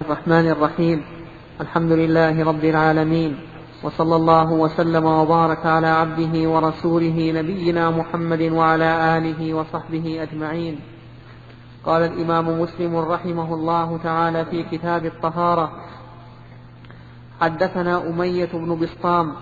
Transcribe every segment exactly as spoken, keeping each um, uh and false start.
الرحمن الرحيم. الحمد لله رب العالمين، وصلى الله وسلم وبارك على عبده ورسوله نبينا محمد وعلى آله وصحبه أجمعين. قال الإمام مسلم رحمه الله تعالى في كتاب الطهارة: حدثنا أمية بن بسطام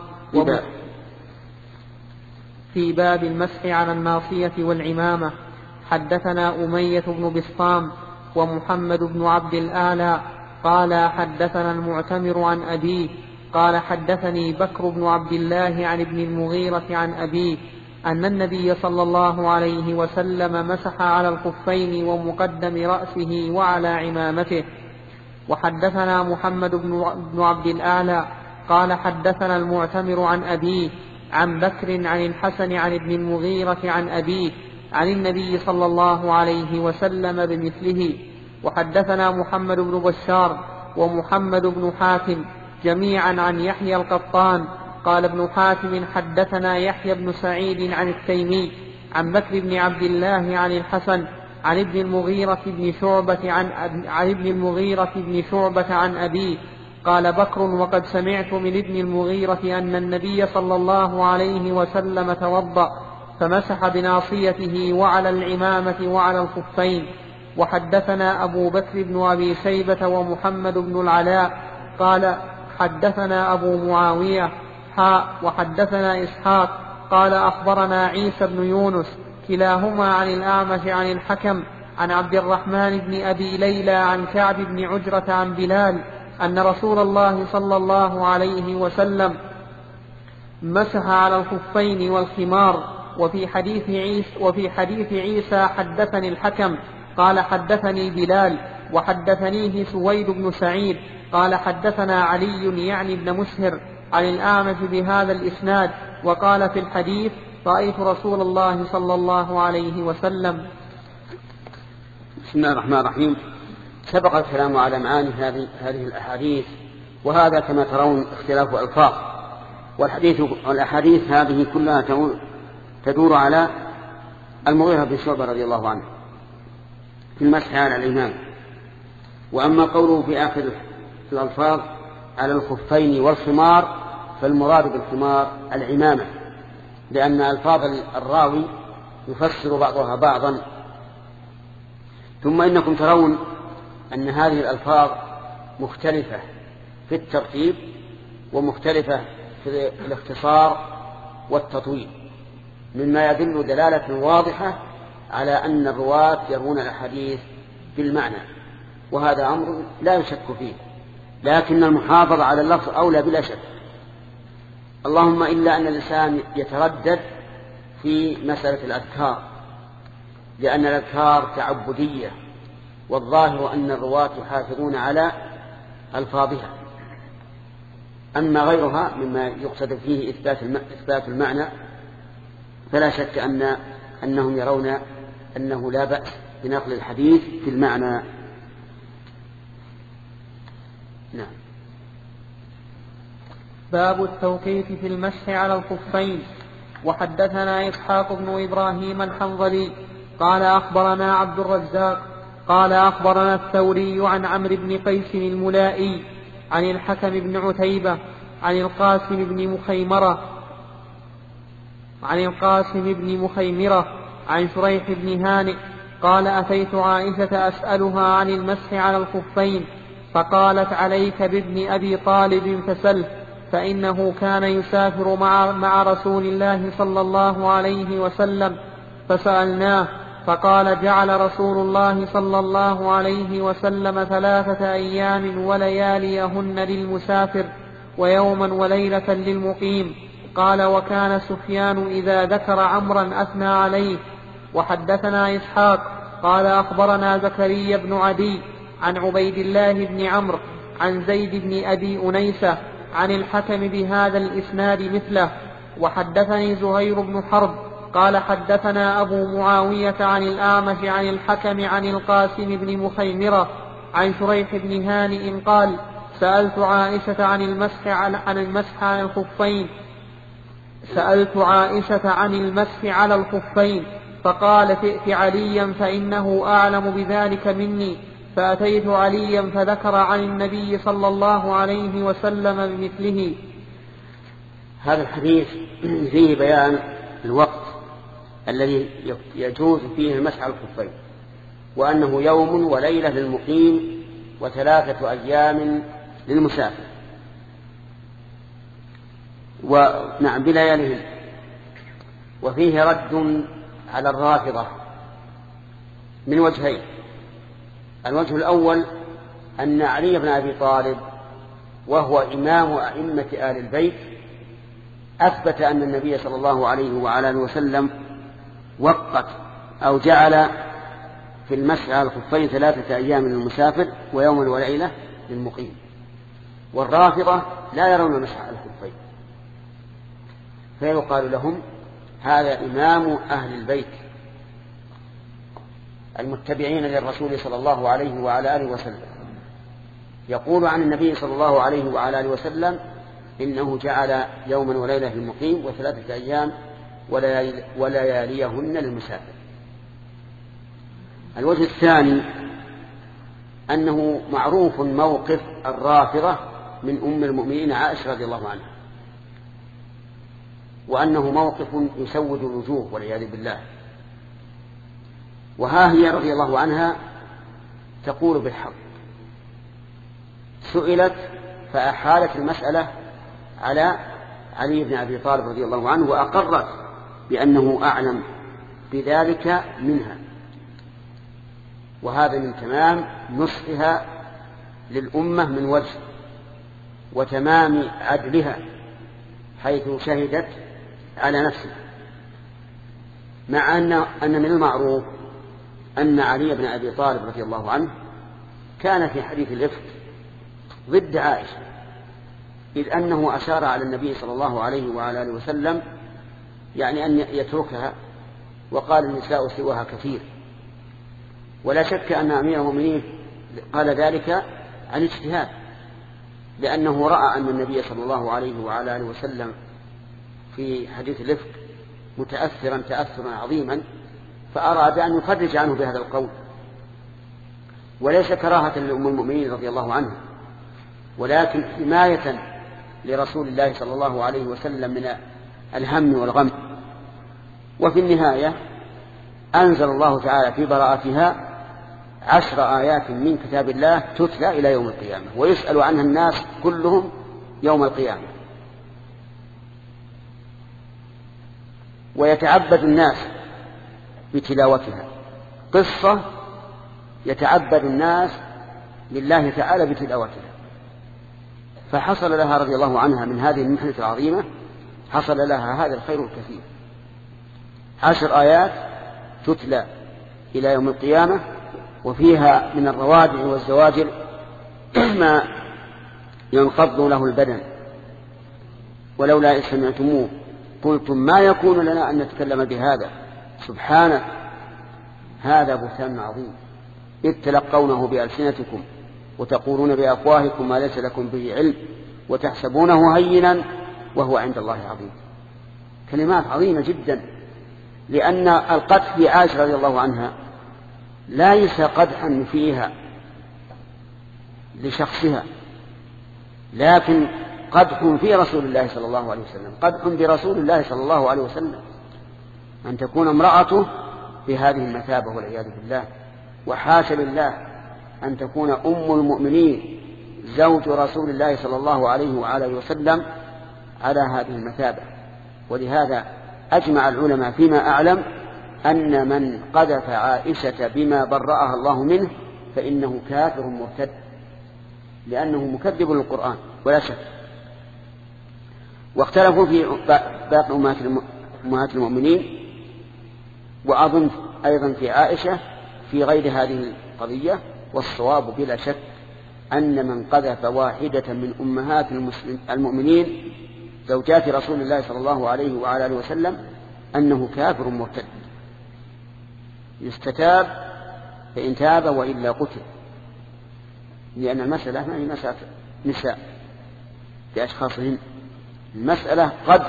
في باب المسح على الناصية والعمامة. حدثنا أمية بن بسطام ومحمد بن عبد الأعلى قال حدثنا المعتمر عن أبيه قال حدثني بكر بن عبد الله عن ابن المغيرة عن أبيه أن النبي صلى الله عليه وسلم مسح على الخفين ومقدم رأسه وعلى عمامته. وحدثنا محمد بن عبد الأعلى قال حدثنا المعتمر عن أبيه عن بكر عن الحسن عن ابن المغيرة عن أبيه عن النبي صلى الله عليه وسلم بمثله. وحدثنا محمد بن بشار ومحمد بن حاتم جميعا عن يحيى القطان قال ابن حاتم حدثنا يحيى بن سعيد عن التيمي عن بكر بن عبد الله عن الحسن عن ابن المغيرة بن شعبة عن, عن ابن المغيرة بن شعبة عن أبيه قال بكر: وقد سمعت من ابن المغيرة أن النبي صلى الله عليه وسلم توضأ فمسح بناصيته وعلى العمامة وعلى الخفين. وحدثنا أبو بكر بن أبي شيبة ومحمد بن العلاء قال حدثنا أبو معاوية حاء وحدثنا إسحاق قال أخبرنا عيسى بن يونس كلاهما عن الأعمش عن الحكم عن عبد الرحمن بن أبي ليلى عن كعب بن عجرة عن بلال أن رسول الله صلى الله عليه وسلم مسح على الخفين والخمار. وفي حديث عيسى, وفي حديث عيسى حدثني الحكم قال حدثني بلال وحدثنيه سويد بن سعيد قال حدثنا علي يعني ابن مسهر عن الأعمش بهذا الإسناد. وقال في الحديث: رأيت رسول الله صلى الله عليه وسلم. بسم الله الرحمن الرحيم. سبق الكلام على معاني هذه هذه الأحاديث، وهذا كما ترون اختلاف ألفاظ، والحديث والأحاديث هذه كلها تدور على المغيرة بن شعبة رضي الله عنه في المسح على الإمام. وأما قوله في آخر الألفاظ على الخفين والخمار فالمراد بالخمار العمامة، لأن ألفاظ الراوي يفسر بعضها بعضا. ثم إنكم ترون أن هذه الألفاظ مختلفة في الترتيب ومختلفة في الاختصار والتطويل، مما يدل دلالة واضحة على أن الرواة يروون الأحاديث بالمعنى، وهذا أمر لا يشك فيه، لكن المحافظة على اللفظ أولى بلا شك. اللهم إلا أن الإنسان يتردد في مسألة الأذكار، لأن الأذكار تعبدية، والظاهر أن الرواة يحافظون على ألفاظها. أما غيرها مما يقصد فيه إثبات المعنى فلا شك أن أنهم يرون أنه لا بأس بنقل الحديث في المعنى. نعم. باب التوقيت في المسح على الخفين. وحدثنا إسحاق بن إبراهيم الحنظلي قال أخبرنا عبد الرزاق قال أخبرنا الثوري عن عمرو بن قيس الملائي عن الحكم بن عتيبة عن القاسم بن مخيمرة عن القاسم بن مخيمرة عن شريح بن هانئ قال أتيت عائشة أسألها عن المسح على الخفين فقالت: عليك بابن أبي طالب فسله، فإنه كان يسافر مع, مع رسول الله صلى الله عليه وسلم. فسألناه فقال: جعل رسول الله صلى الله عليه وسلم ثلاثة أيام ولياليهن للمسافر ويوما وليلة للمقيم. قال: وكان سفيان إذا ذكر عمرا أثنى عليه. وحدثنا إسحاق قال أخبرنا زكريا بن عدي عن عبيد الله بن عمرو عن زيد بن أبي أنيسة عن الحكم بهذا الإسناد مثله. وحدثني زهير بن حرب قال حدثنا أبو معاوية عن الأعمش عن الحكم عن القاسم بن مخيمرة عن شريح بن هانئ قال: سألت عائشة عن المسح على, عن المسح على الخفين سألت عائشة عن المسح على الخفين فقالت: ائت عليا فإنه أعلم بذلك مني. فأتيت عليا فذكر عن النبي صلى الله عليه وسلم بمثله. هذا الحديث فيه بيان الوقت الذي يجوز فيه المسح على الخفين، وأنه يوم وليلة للمقيم وثلاثة أيام للمسافر، ونعم بليالهم. وفيه رد على الرافضة من وجهين. الوجه الأول أن علي بن أبي طالب وهو إمام أئمة آل البيت أثبت أن النبي صلى الله عليه وعلى آله وسلم وقت أو جعل في المسح على الخفين ثلاثة أيام للمسافر ويوم وليلة للمقيم، والرافضة لا يرون المسح على الخفين، فيقال لهم هذا إمام أهل البيت المتبعين للرسول صلى الله عليه وعلى آله وسلم، يقول عن النبي صلى الله عليه وعلى آله وسلم إنه جعل يوما وليلة للمقيم وثلاثة أيام ولياليهن للمسافر. الوجه الثاني أنه معروف موقف الرافضة من أم المؤمنين عائشة رضي الله عنها، وأنه موقف يسود الوجوه والعياذ بالله. وها هي رضي الله عنها تقول بالحق، سئلت فأحالت المسألة على علي بن أبي طالب رضي الله عنه، وأقرت بأنه أعلم بذلك منها، وهذا من تمام نصحها للأمة من وجه، وتمام عدلها حيث شهدت على نفسها، مع أن أن من المعروف أن علي بن أبي طالب رضي الله عنه كان في حديث الإفك ضد عائشة، إذ أنه أشار على النبي صلى الله عليه وعلى آله وسلم يعني أن يتركها، وقال النساء سواها كثير. ولا شك أن أمير المؤمنين قال ذلك عن اجتهاد، لأنه رأى أن النبي صلى الله عليه وعلى آله وسلم في حديث الإفك متأثرا تأثرا عظيما، فأراد أن يفرج عنه بهذا القول، وليس كراهة لأم المؤمنين رضي الله عنها، ولكن حماية لرسول الله صلى الله عليه وسلم من الهم والغم. وفي النهاية أنزل الله تعالى في براءتها عشر آيات من كتاب الله تتلى إلى يوم القيامة، ويسأل عنها الناس كلهم يوم القيامة، ويتعبد الناس بتلاوتها. قصة يتعبد الناس لله تعالى بتلاوتها، فحصل لها رضي الله عنها من هذه المحنة العظيمة، حصل لها هذا الخير الكثير. عشر آيات تتلى إلى يوم القيامة، وفيها من الروادع والزواجر ما ينقض له البدن. ولولا إذ سمعتموه قلتم ما يكون لنا أن نتكلم بهذا سبحانه هذا بهتان عظيم، إذ تلقونه بألسنتكم وتقولون بأفواهكم ما ليس لكم به علم وتحسبونه هينا وهو عند الله عظيم. كلمات عظيمة جدا، لأن القدح في عائشة رضي الله عنها ليس قدحا فيها لشخصها، لكن قدح في رسول الله صلى الله عليه وسلم، قدح برسول الله صلى الله عليه وسلم، أن تكون امرأته بهذه المثابة والعياذ بالله. وحاشا لله أن تكون أم المؤمنين زوج رسول الله صلى الله عليه وآله وسلم على هذه المثابة. ولهذا أجمع العلماء فيما أعلم أن من قذف عائشة بما برأها الله منه فإنه كافر مرتد، لأنه مكذب للقرآن ولا شك. واختلفوا في باقي أمهات المؤمنين، وأظن أيضا في عائشة في غير هذه القضية. والصواب بلا شك أن من قذف واحدة من أمهات المؤمنين زوجات رسول الله صلى الله عليه وعلى آله وسلم أنه كافر مرتد، يستتاب فإن تاب وإلا قتل، لأن المسألة ما هي مسألة نساء بأشخاصهن، المسألة قد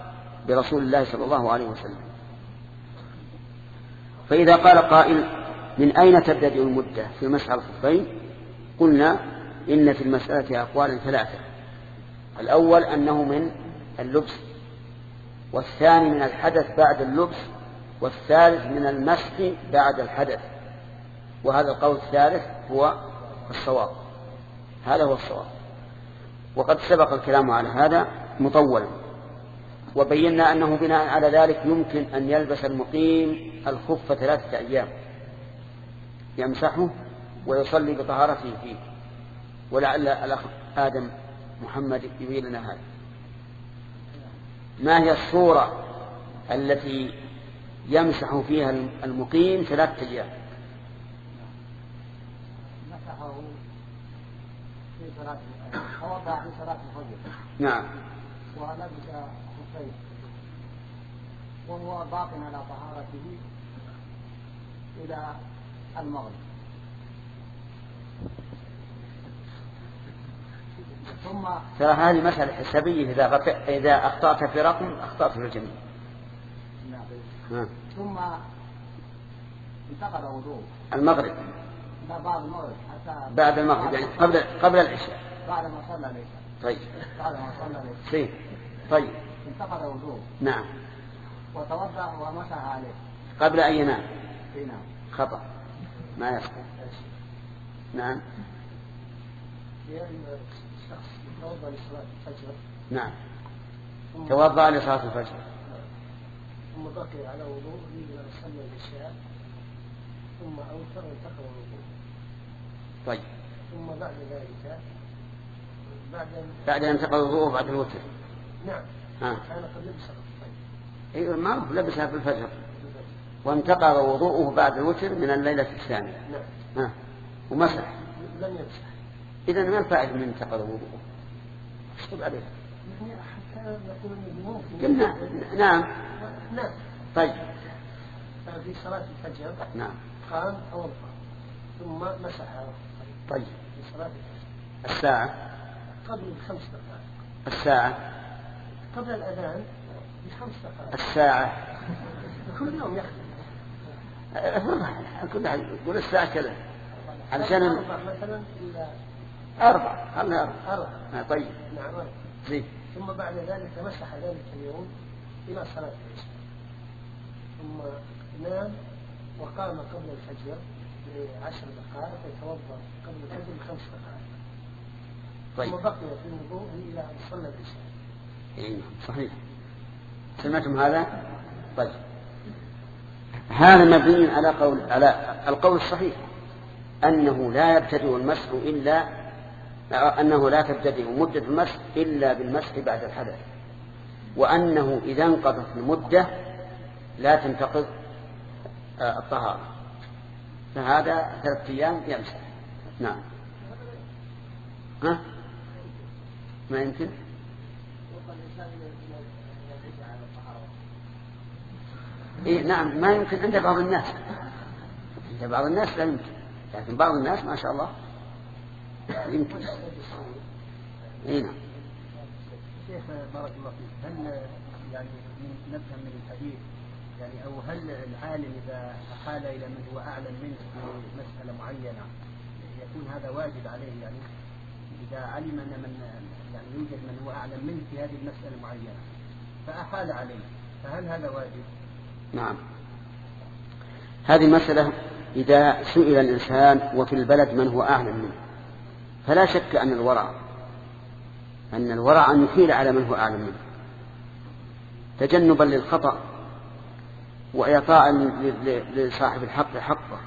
برسول الله صلى الله عليه وسلم. فإذا قال قائل من أين تبتدئ المدة في مسح الخفين؟ قلنا إن في المسألة أقوال ثلاثة. الأول أنه من اللبس، والثاني من الحدث بعد اللبس، والثالث من المسح بعد الحدث. وهذا القول الثالث هو الصواب، هذا هو الصواب. وقد سبق الكلام على هذا مطولا، وبينا أنه بناء على ذلك يمكن أن يلبس المقيم الخف ثلاثة أيام يمسحه ويصلي بطهارته فيه. ولعل الأخ آدم محمد يبين لنا هذا. ما هي الصورة التي يمسح فيها المقيم ثلاثة أيام؟ مسحه في صلاة توضأ في صلاة الفجر. نعم. ولبس خفين وهو باق على طهارته إلى المغرب. ثم ترى هذه مسألة حسابية، إذا غط... إذا أخطأت في رقم أخطأت في الجميع. نعم. ثم انتقل وضوء المغرب. لا بعد المغرب حتى بعد المغرب يعني قبل قبل العشاء. بعد ما صلى العشاء. طيب. بعد ما صلى العشاء. سي. طيب. انتقل وضوء. نعم. وتوضأ ومسح عليه. قبل أن ينام. نعم. خطأ. ما يصح. نعم. شخص توضأ لصلاة الفجر. نعم. توضأ لصلاة الفجر. ثم بقي على وضوء إلى صلى العشاء ثم أوتر وانتقل وضوء. طيب. ثم بعد ذلك بعد بعد أن انتقل وضوءه بعد الوتر. نعم. ها. كان قد لبسها في الفجر. أيوة معروف لبسها في الفجر. وانتقل وضوءه بعد الوتر من الليلة الثانية. نعم. ها. ومسح. لم يمسح. إذن ما الفائدة من انتقل وضوءه؟ اشطب عليه. حتى نقول ممكن. قلنا نعم. نعم. طيب. في صلاة الفجر. نعم. قام توضأ ثم مسح. طيب. في صلاة الفجر. الساعة. قبل بخمس دقائق. الساعة. قبل الأذان بخمس دقائق. الساعة. كل يوم يختلف. كل واحد يقول الساعة كذا. علشان مثلا إلى أربع. خلنا أربع. أربع. طيب. نعم. زين. ثم بعد ذلك مسح ذلك اليوم إلى صلاة العشاء. ثم نام وقام قبل الفجر بعشر دقائق يتوضأ قبل الفجر بخمس دقائق. طيب. ثم بقي في الوضوء إلى أن صلى العشاء. إيه صحيح. سمعتم هذا؟ طيب. هذا مبني على قول على القول الصحيح أنه لا يبتدئ المسح إلا أنه لا تبتدئ مدة المسح إلا بالمسح بعد الحدث، وأنه إذا انقضت المدة لا تنتقض الطهارة، فهذا ثلاثة أيام يمسح. نعم. ها؟ ما يمكن؟ إيه نعم ما يمكن عند بعض الناس، عند بعض الناس لا يمكن، لكن بعض الناس ما شاء الله يمكن. إيه نعم. شيخ بارك الله فيك، هل يعني نفهم من الحديث يعني أو هل العالم إذا أحال إلى من هو أعلم منه في مسألة معينة يكون هذا واجب عليه؟ يعني إذا علم أن من يعني يوجد من هو أعلم منه في هذه المسألة المعينة فأحال عليه، فهل هذا واجب؟ نعم. هذه مسألة إذا سئل الإنسان وفي البلد من هو أعلم منه فلا شك أن الورع أن الورع أن يحيل على من هو أعلم منه تجنبا للخطأ وإعطاء لصاحب الحق حقه،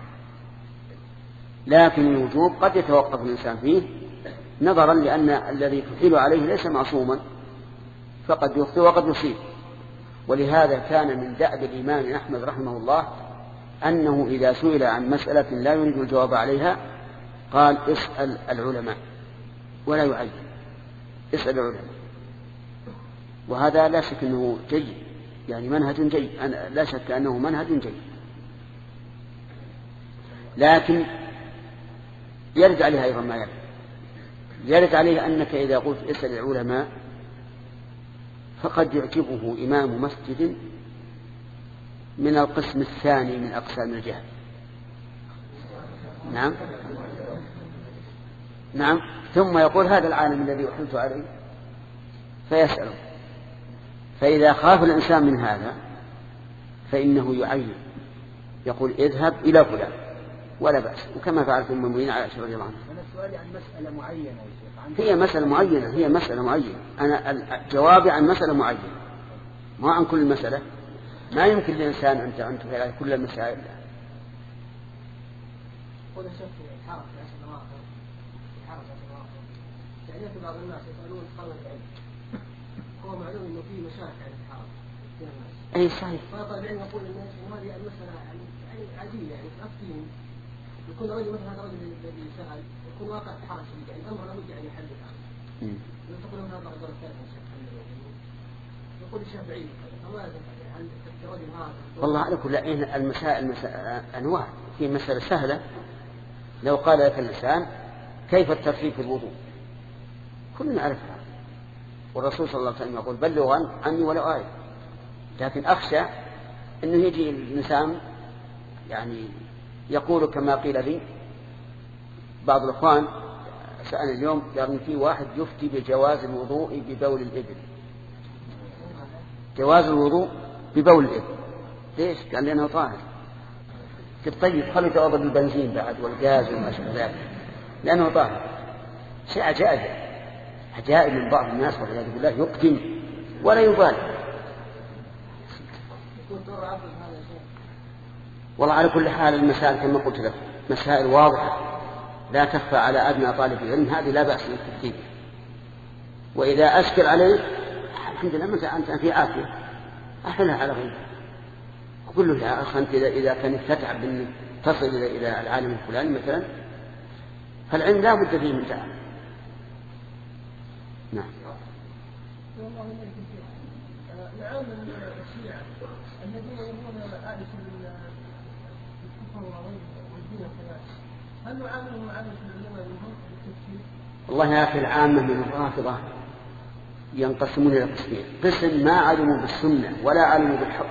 لكن الوجوب قد يتوقف الإنسان فيه نظرا لأن الذي تحيل عليه ليس معصوما فقد يخطئ وقد يصيب. ولهذا كان من دأب الإمام أحمد رحمه الله أنه إذا سئل عن مسألة لا يريد الجواب عليها قال اسأل العلماء ولا يعين، اسأل العلماء. وهذا لا شك أنه جيد، يعني منهج جيد، لا شك أنه منهج جيد، لكن يرد عليه أيضا ما يرد يرد عليه أنك إذا قلت اسأل العلماء فقد يعجبه إمام مسجد من القسم الثاني من أقسام الجهل، نعم نعم ثم يقول هذا العالم الذي أحلت عليه فيسأله. فإذا خاف الإنسان من هذا فإنه يعين يقول اذهب إلى فلان ولا بأس، وكما فعلت أم المؤمنين عائشة رضي الله عنها. أنا سؤالي عن مسألة معينة يا شيخ. هي مسألة معينة هي مسألة معينة أنا جوابي عن مسألة معينة ما عن كل المسألة. ما يمكن للإنسان أن تنتهي على كل المسائل. قول الشيخ الحرف في عشر نواقض الحرف في عشر نواقض يعني في بعض الناس يسألون طلب العلم هو معلوم إنه في مشاكل عن الحرف في الناس. أي صحيح. فطلب العلم يقول الناس إن هذه المسألة يعني عادية يعني تأثير يكون رجل مثلا هذا الرجل الذي سأل يكون واقع في حرج شديد يعني الأمر لابد يعني يحل عنه. لو تقول هذا الرجل الثالث يقول الشافعي فماذا هل الرجل هذا؟ والله على كل حال المسائل مسائل أنواع. في مسألة سهلة لو قال لك الإنسان كيف الترتيب في الوضوء كلنا نعرفها، والرسول صلى الله عليه وسلم يقول بلغوا عني ولو آية. لكن أخشى أنه يجي الإنسان يعني يقول كما قيل لي بعض الأخوان سألني اليوم قال في واحد يفتي بجواز الوضوء ببول الإبل. جواز الوضوء ببول الإبل ليش؟ قال لأنه طاهر. طيب خلوا يتوضأ بالبنزين بعد والغاز وما شابه ذلك لأنه طاهر. شيء عجائب عجائب من بعض الناس والعياذ بالله يقدم ولا يبالي. والله على كل حال المسائل كما قلت لك مسائل واضحة لا تخفى على أدنى طالب العلم، هذه لا بأس بالترتيب. وإذا أشكل عليه الحمد لله مثلا أنت في عافية أحلها على غيره أقول له يا أخي أنت إذا كان تتعب أن تصل إلى العالم الفلاني مثلا فالعلم لا بد فيه من تعب. نعم. نعم الشيعة الذين يرون آلة الكفر والدين الثلاث هل نعاملهم معاملة العلماء منهم بالتفكير؟ والله يا أخي العامة من الرافضة ينقسمون إلى قسمين، قسم ما علموا بالسنة ولا علموا بالحق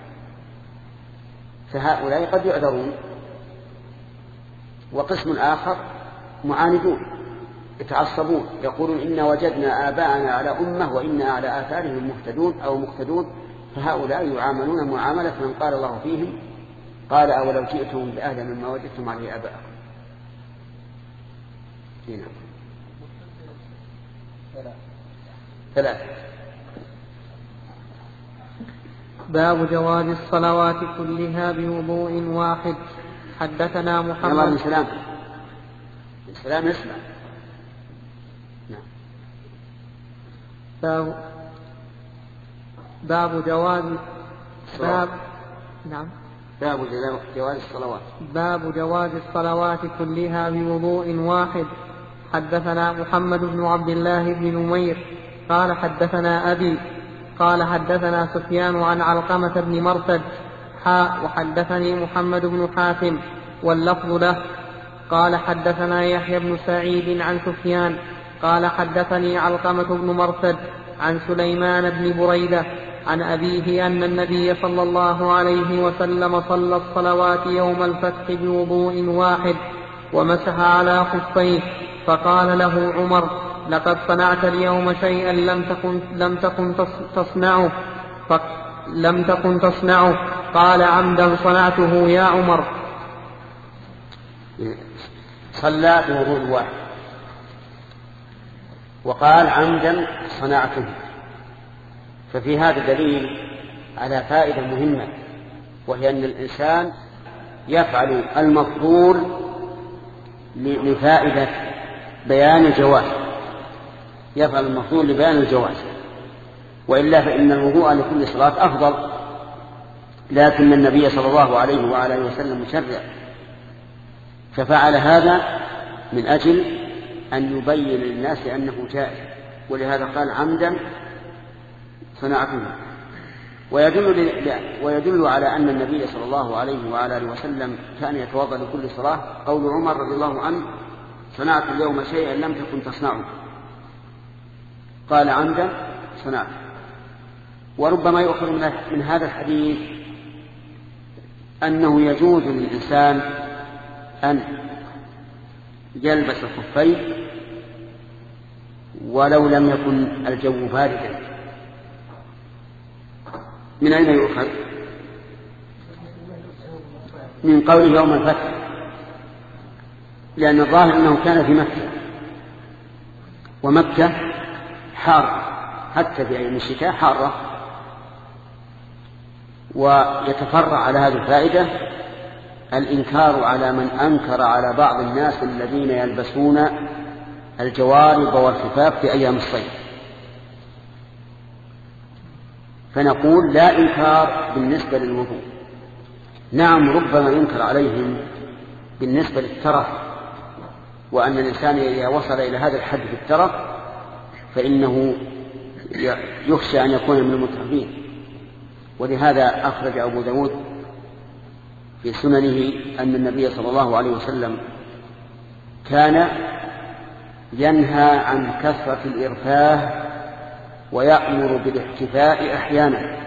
فهؤلاء قد يعذرون، وقسم آخر معاندون يتعصبون يقولون إن وجدنا آباءنا على أمة وإنا على آثارهم مهتدون أو مقتدون، فهؤلاء يعاملون معاملة من قال الله فيهم قال أولو جئتم بأهل مما وجدتم عليه آباءكم. هنا ثلاثة. باب جواز الصلوات كلها بوضوء واحد. حدثنا محمد يلا من سلام من سلام اسمع. نعم. باب باب جواز باب نعم باب جواز الصلوات باب جواز الصلوات كلها بوضوء واحد. حدثنا محمد بن عبد الله بن نمير قال حدثنا أبي قال حدثنا سفيان عن علقمة بن مرثد حاء وحدثني محمد بن حاتم واللفظ له قال حدثنا يحيى بن سعيد عن سفيان قال حدثني علقمة بن مرثد عن سليمان بن بريدة عن أبيه أن النبي صلى الله عليه وسلم صلى الصلوات يوم الفتح بوضوء واحد ومسح على خفيه، فقال له عمر لقد صنعت اليوم شيئا لم تكن, لم تكن تصنعه لم تكن تصنعه قال عمدا صنعته يا عمر. صلى بوضوء واحد وقال عمدا صنعته، ففي هذا دليل على فائدة مهمة، وهي أن الإنسان يفعل المفضول لفائدة بيان الجواز، يفعل المفضول لبيان الجواز، وإلا فإن الوضوء لكل صلاة أفضل، لكن النبي صلى الله عليه وعلى وسلم مشرع ففعل هذا من أجل أن يبين للناس أنه جائز، ولهذا قال عمدا صنعته. ويدل, ويدل على أن النبي صلى الله عليه وعلى وسلم كان يتوضأ لكل صلاة قول عمر رضي الله عنه صنعت اليوم شيئا لم تكن تصنعه، قال عمدا صنعته. وربما يؤخذ من هذا الحديث أنه يجوز للإنسان أن يلبس الخفين ولو لم يكن الجو باردا. من أين يؤخذ؟ من قول يوم الفتح، لأن الظاهر أنه كان في مكة، ومكة حارة حتى في أيام الشتاء حارة. ويتفرع على هذه الفائدة الإنكار على من أنكر على بعض الناس الذين يلبسون الجوارب والخفاف في أيام الصيف. فنقول لا إنكار بالنسبة للوضوء، نعم ربما ينكر عليهم بالنسبة للترف، وأن الإنسان إذا وصل إلى هذا الحد في الترف فإنه يخشى أن يكون من المترفين. ولهذا أخرج أبو داود في سننه أن النبي صلى الله عليه وسلم كان ينهى عن كثرة الإرفاه ويأمر بالاحتفاء أحيانا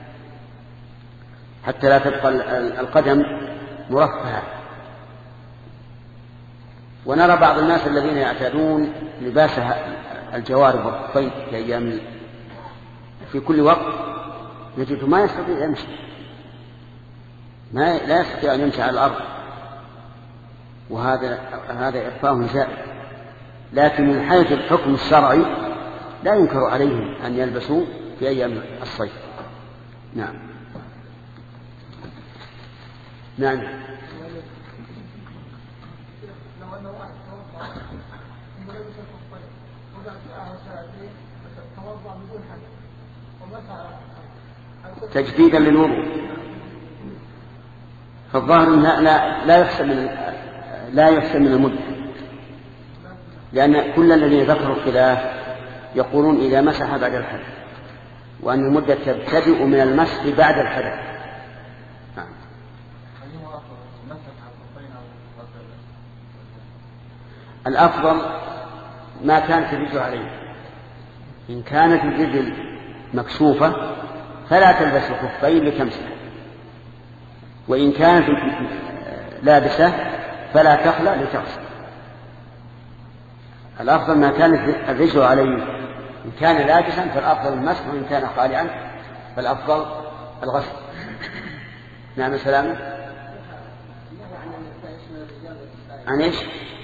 حتى لا تبقى القدم مرفهة. ونرى بعض الناس الذين يعتادون لباس الجوارب والخفين في أيام في كل وقت نجده ما يستطيع يمشي، ما لا يستطيع أن يمشي على الأرض، وهذا هذا إرفاه زائد. لكن من حيث الحكم الشرعي لا ينكر عليهم أن يلبسوا في أيام الصيف. نعم نعم. تجديدا للوضوء، فالظاهر لا لا لا يحسن من لا يحسن من المدة، لأن كل الذين ذكروا الخلاف يقولون إذا مسح بعد الحدث، وأن المدة تبتدئ من المسح بعد الحدث. الأفضل ما كانت الرجل عليه. إن كانت الرجل مكشوفة فلا تلبس الخفين لتمسح، وإن كانت لابسة فلا تخلع لتغسل. الأفضل ما كانت الرجل عليه. إن كان لابسا فالأفضل المسح، وإن كان خالعا فالأفضل الغسل. نعم سلام. عن إيش؟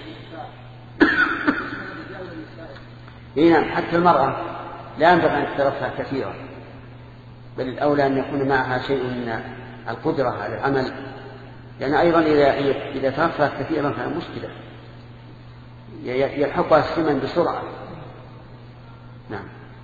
نعم حتى المرأة لا ينبغي أن تترفه كثيرا، بل الأولى أن يكون معها شيء من القدرة على العمل، لأن أيضا إذا إذا ترفه كثيرا فهي مشكلة يلحقها السمن بسرعة. نعم.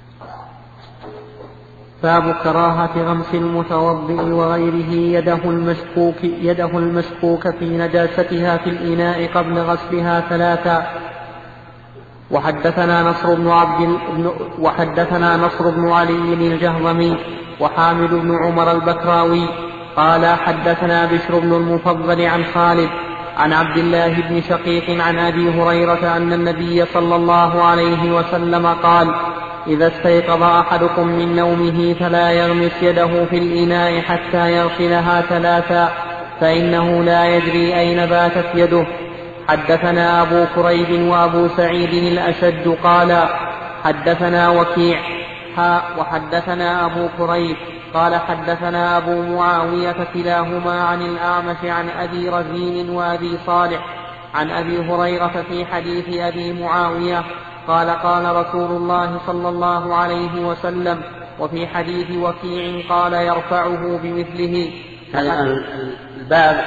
باب كراهة غمس المتوضئ وغيره يده المشكوك يده المشكوك في نجاستها في الإناء قبل غسلها ثلاثا. وحدثنا نصر بن عبد وحدثنا نصر بن علي الجهضمي وحامد بن عمر البكراوي قال حدثنا بشر بن المفضل عن خالد عن عبد الله بن شقيق عن أبي هريرة أن النبي صلى الله عليه وسلم قال: إذا استيقظ أحدكم من نومه فلا يغمس يده في الإناء حتى يغسلها ثلاثا، فإنه لا يدري أين باتت يده. حدثنا أبو كريب وأبو سعيد الأشج قال حدثنا وكيع ها وحدثنا أبو كريب قال حدثنا أبو معاوية كلاهما عن الأعمش عن أبي رزين وأبي صالح عن أبي هريرة في حديث أبي معاوية قال قال رسول الله صلى الله عليه وسلم. وفي حديث وكيع قال يرفعه بمثله. الباب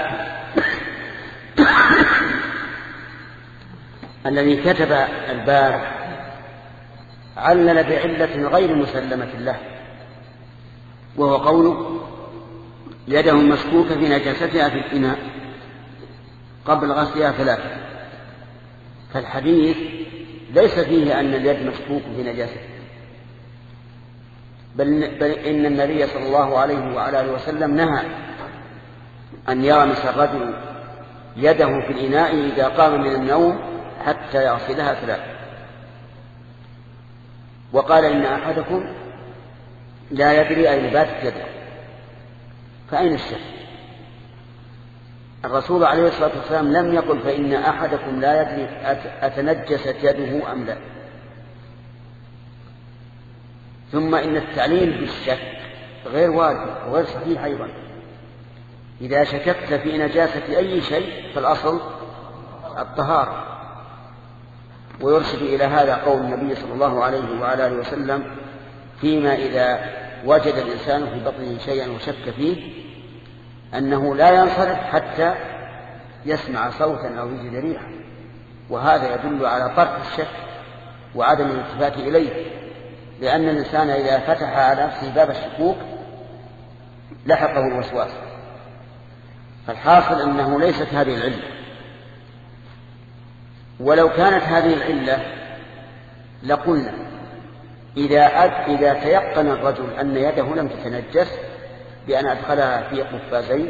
الذي كتب الباب علل بعلة غير مسلمة له، وهو قوله يده مشكوكة في نجاستها في الإناء قبل غسلها ثلاثة. فالحديث ليس فيه أن اليد مشكوك في نجاستها، بل, بل إن النبي صلى الله عليه وعلى آله وسلم نهى أن يغمس الرجل يده في الإناء إذا قام من النوم حتى يغسلها ثلاثة. وقال إن أحدكم لا يدري أين باتت يده، فأين الشك؟ الرسول عليه الصلاة والسلام لم يقل فإن أحدكم لا يدري أتنجست يده أم لا. ثم إن التعليل بالشك غير وارد وغير صحيح أيضا. إذا شككت في نجاسة أي شيء فالأصل الطهارة. ويرشد إلى هذا قول النبي صلى الله عليه وعلى آله وسلم فيما إذا وجد الإنسان في بطنه شيئا وشك فيه أنه لا ينصرف حتى يسمع صوتا أو يجد ريحا، وهذا يدل على طرح الشك وعدم الالتفات إليه، لأن الإنسان إذا فتح على نفسه باب الشكوك لحقه الوسواس. فالحاصل أنه ليست هذه العلة، ولو كانت هذه العلة لقلنا إذا إذا تيقن الرجل أن يده لم تتنجس بأن أدخلها في قفازين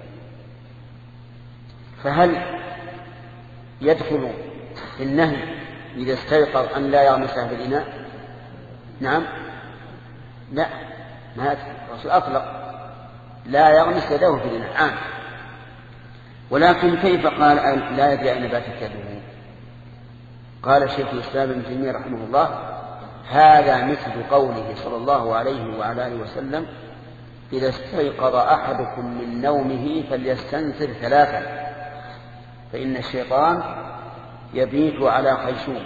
فهل يدخل في النهي إذا استيقظ أن لا يغمسها في الإناء؟ نعم، لا، ما الرسول أطلق لا يغمس يده في الإناء عام. ولكن كيف قال لا يدري أين باتت يده؟ قال شيخ الإسلام ابن تيمية رحمه الله هذا مثل قوله صلى الله عليه وعلى آله وسلم إذا استيقظ أحدكم من نومه فليستنثر ثلاثا فإن الشيطان يبيت على خيشوم.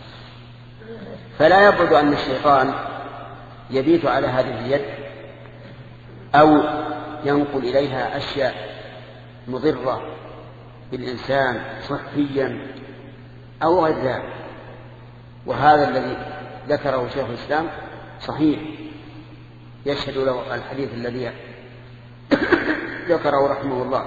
فلا يبعد أن الشيطان يبيت على هذه اليد أو ينقل إليها أشياء مضرة بالإنسان صحيا أو غير ذلك. وهذا الذي ذكره شيخ الإسلام صحيح، يشهد له الحديث الذي ذكره رحمه الله.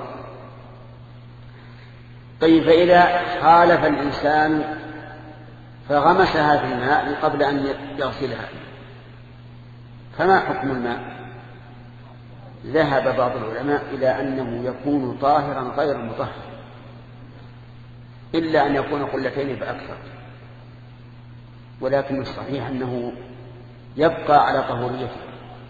طيب فإذا خالف الإنسان فغمسها في الماء قبل أن يغسلها فما حكم الماء؟ ذهب بعض العلماء إلى أنه يكون طاهرا غير مطهر إلا أن يكون قلتين فأكثر، ولكن الصحيح أنه يبقى على طهوريته،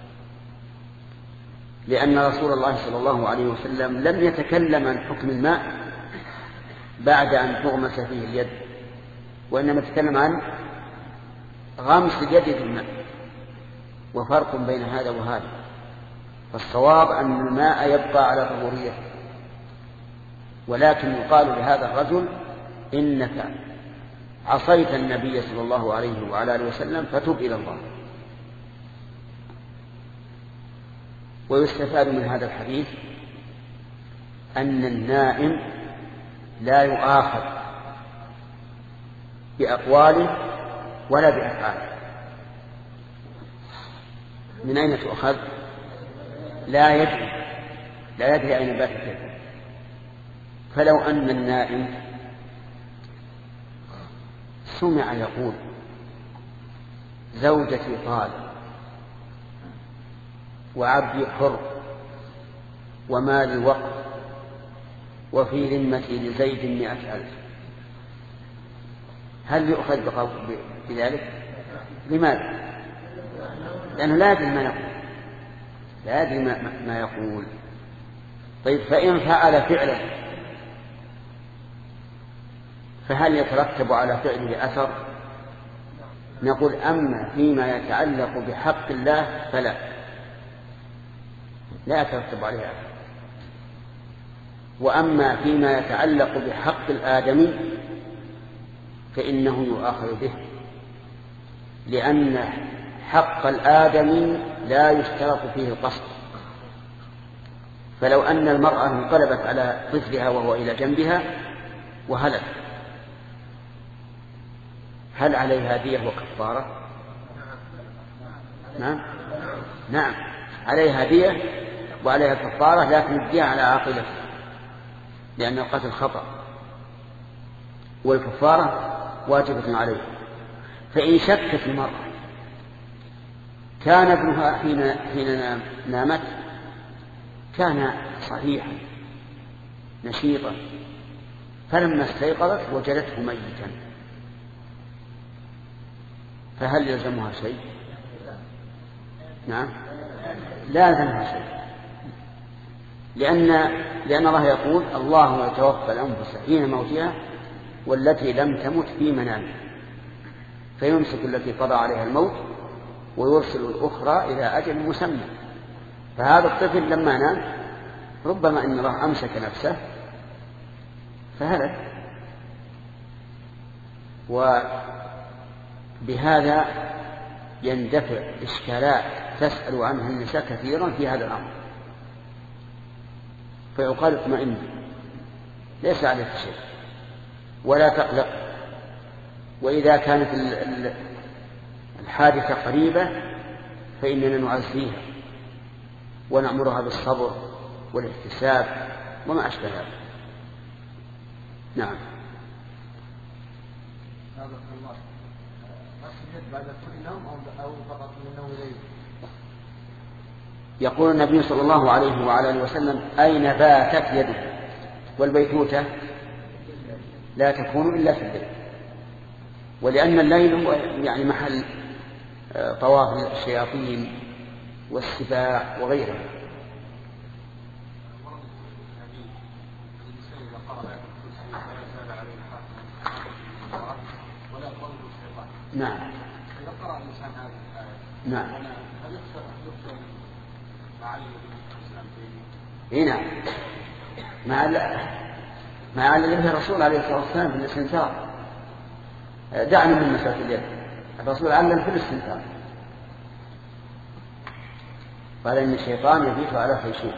لأن رسول الله صلى الله عليه وسلم لم يتكلم عن حكم الماء بعد أن تغمس فيه اليد، وإنما تكلم عن غمس اليد في الماء، وفرق بين هذا وهذا. فالصواب أن الماء يبقى على طهوريته، ولكن يقال لهذا الرجل إنك عصيت النبي صلى الله عليه وعلى آله وسلم فتب إلى الله. ويستفاد من هذا الحديث أن النائم لا يؤاخذ بأقواله ولا بأفعاله. من أين تؤخذ؟ لا يدري لا يدري أين بات الكذب. فلو أن النائم سمع يقول زوجتي طالق وعبدي حر ومالي وقف وفي ذمتي لزيد مئة ألف، هل يؤخذ بذلك؟ لماذا؟ لأنه لا يدري ما يقول لا يدري ما, ما يقول. طيب فإن فعل فعلا فهل يترتب على فعله أثر؟ نقول أما فيما يتعلق بحق الله فلا لا يترتب عليه أثر، وأما فيما يتعلق بحق الآدمي فإنه يؤاخذ به، لأن حق الآدمي لا يشترط فيه القصد. فلو أن المرأة انقلبت على طفلها وهو إلى جنبها وهلك، هل عليها دية وكفارة؟ نعم نعم عليها دية وعليها كفارة، لكن الدية على عاقلته لأن القتل خطأ، والكفارة واجبة عليه. فإن شكت المرأة كان ابنها حين, حين نامت كان صحيحا نشيطا، فلما استيقظت وجدته ميتا، فهل يلزمها شيء؟ نعم لا يلزمها شيء، لأن, لأن الله يقول الله يتوفى الأنفس حين موتها والتي لم تمت في منامها، فيمسك التي قضى عليها الموت ويرسل الأخرى إلى أجل مسمى. فهذا الطفل لما نام ربما أن الله أمسك نفسه فهلك. وبهذا يندفع إشكالات تسأل عنها النساء كثيرا في هذا الأمر، فيقال اطمئن ليس عليك شيء ولا تقلق، وإذا كانت الحادثة قريبة فإننا نعزيها ونأمرها بالصبر والاحتساب وما أشبه هذا. نعم. يقول النبي صلى الله عليه وعلى اله وسلم أين باتت يده، والبيتوتة لا تكون إلا في الليل، ولأن الليل هو يعني محل طواف الشياطين والسباع وغيرها. نعم. نعم. هنا مع مع الذي الرسول عليه الصلاة والسلام في الاستنثار. دعنا من مسألة اليد، الرسول علم في الاستنثار قال إن الشيطان يبيت على خيشوم.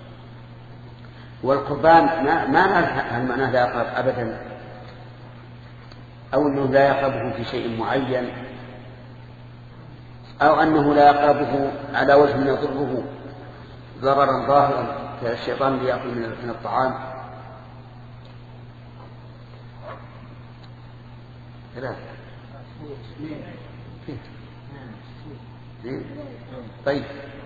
والقربان ما ما هل معناه لا يقرب أبدا أو أنه لا يقربه في شيء معين أو أنه لا يقربه على وجه يضره ضررا ظاهرا كالشيطان ليأكل من الطعام. ثلاثة. طيب.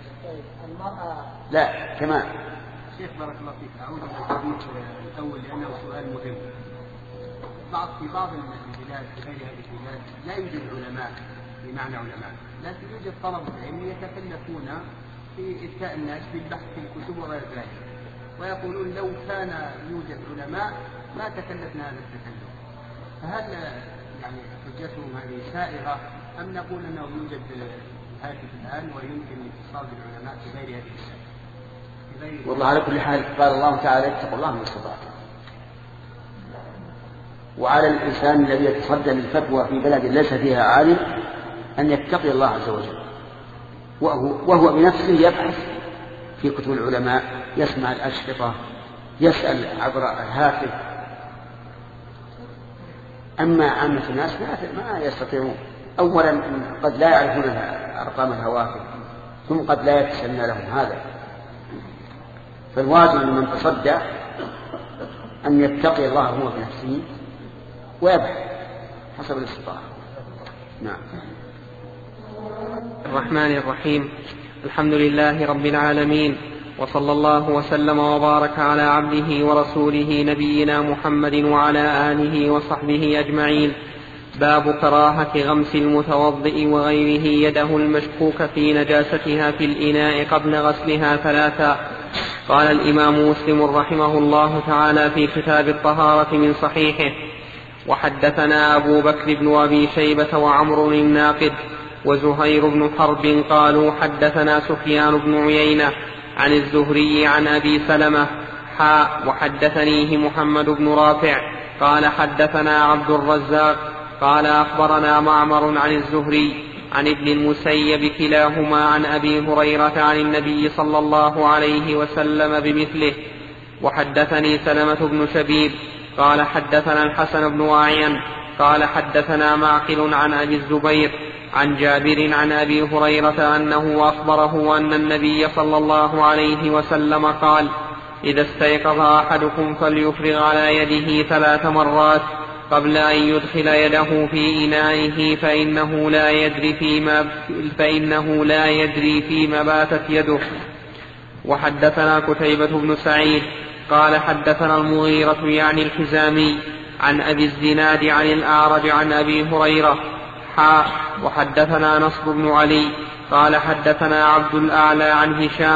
لا كمان. شيخ بارك الله فيك، أعود إلى الحديث الأول لأنه سؤال مهم. بعض في بعض البلاد في غير هذه البلاد لا يوجد علماء بمعنى علماء، لكن يوجد طلبة علم يتكلفون في إفتاء الناس بالبحث في الكتب وغير ذلك، ويقولون لو كان يوجد علماء ما تكلفنا هذا التكلف. فهل يعني حجتهم هذه سائغة أم نقول أنه يوجد هاتف الآن ويمكن الاتصال بالعلماء في غير هذه السنة؟ والله على كل حال قال الله تعالى اتقوا الله ما استطعتم، وعلى الإنسان الذي يتصدى للفتوى في بلد ليس فيها عالم أن يتقي الله عز وجل، وهو, وهو بنفسه يبحث في كتب العلماء، يسمع الأشرطة، يسأل عبر الهاتف. أما عامة الناس ما يستطيعون، أولا قد لا يعرفون أرقام الهواتف، ثم قد لا يتسنى لهم هذا. فالواجب لمن تصدى أن يتقي الله هو بنفسه ويبحث حسب الاستطاعة. نعم. الرحمن الرحيم. الحمد لله رب العالمين، وصلى الله وسلم وبارك على عبده ورسوله نبينا محمد وعلى آله وصحبه أجمعين. باب كراهة غمس المتوضئ وغيره يده المشكوك في نجاستها في الإناء قبل غسلها ثلاثا. قال الإمام مسلم رحمه الله تعالى في كتاب الطهارة من صحيحه: وحدثنا أبو بكر بن أبي شيبة وعمر الناقد وزهير بن حرب قالوا حدثنا سفيان بن عيينة عن الزهري عن أبي سلمة حاء وحدثنيه محمد بن رافع قال حدثنا عبد الرزاق قال أخبرنا معمر عن الزهري عن ابن المسيب كلاهما عن أبي هريرة عن النبي صلى الله عليه وسلم بمثله. وحدثني سلمة بن شبيب قال حدثنا الحسن بن أعين قال حدثنا معقل عن أبي الزبير عن جابر عن أبي هريرة أنه أخبره أن النبي صلى الله عليه وسلم قال: إذا استيقظ أحدكم فليفرغ على يده ثلاث مرات قبل أن يدخل يده في إنائه فإنه لا يدري فيما, فإنه لا يدري فيما باتت يده. وحدثنا كتيبة بن سعيد قال حدثنا المغيرة يعني الحزامي عن أبي الزناد عن الأعرج عن أبي هريرة حاء وحدثنا نصر بن علي قال حدثنا عبد الأعلى عن هشام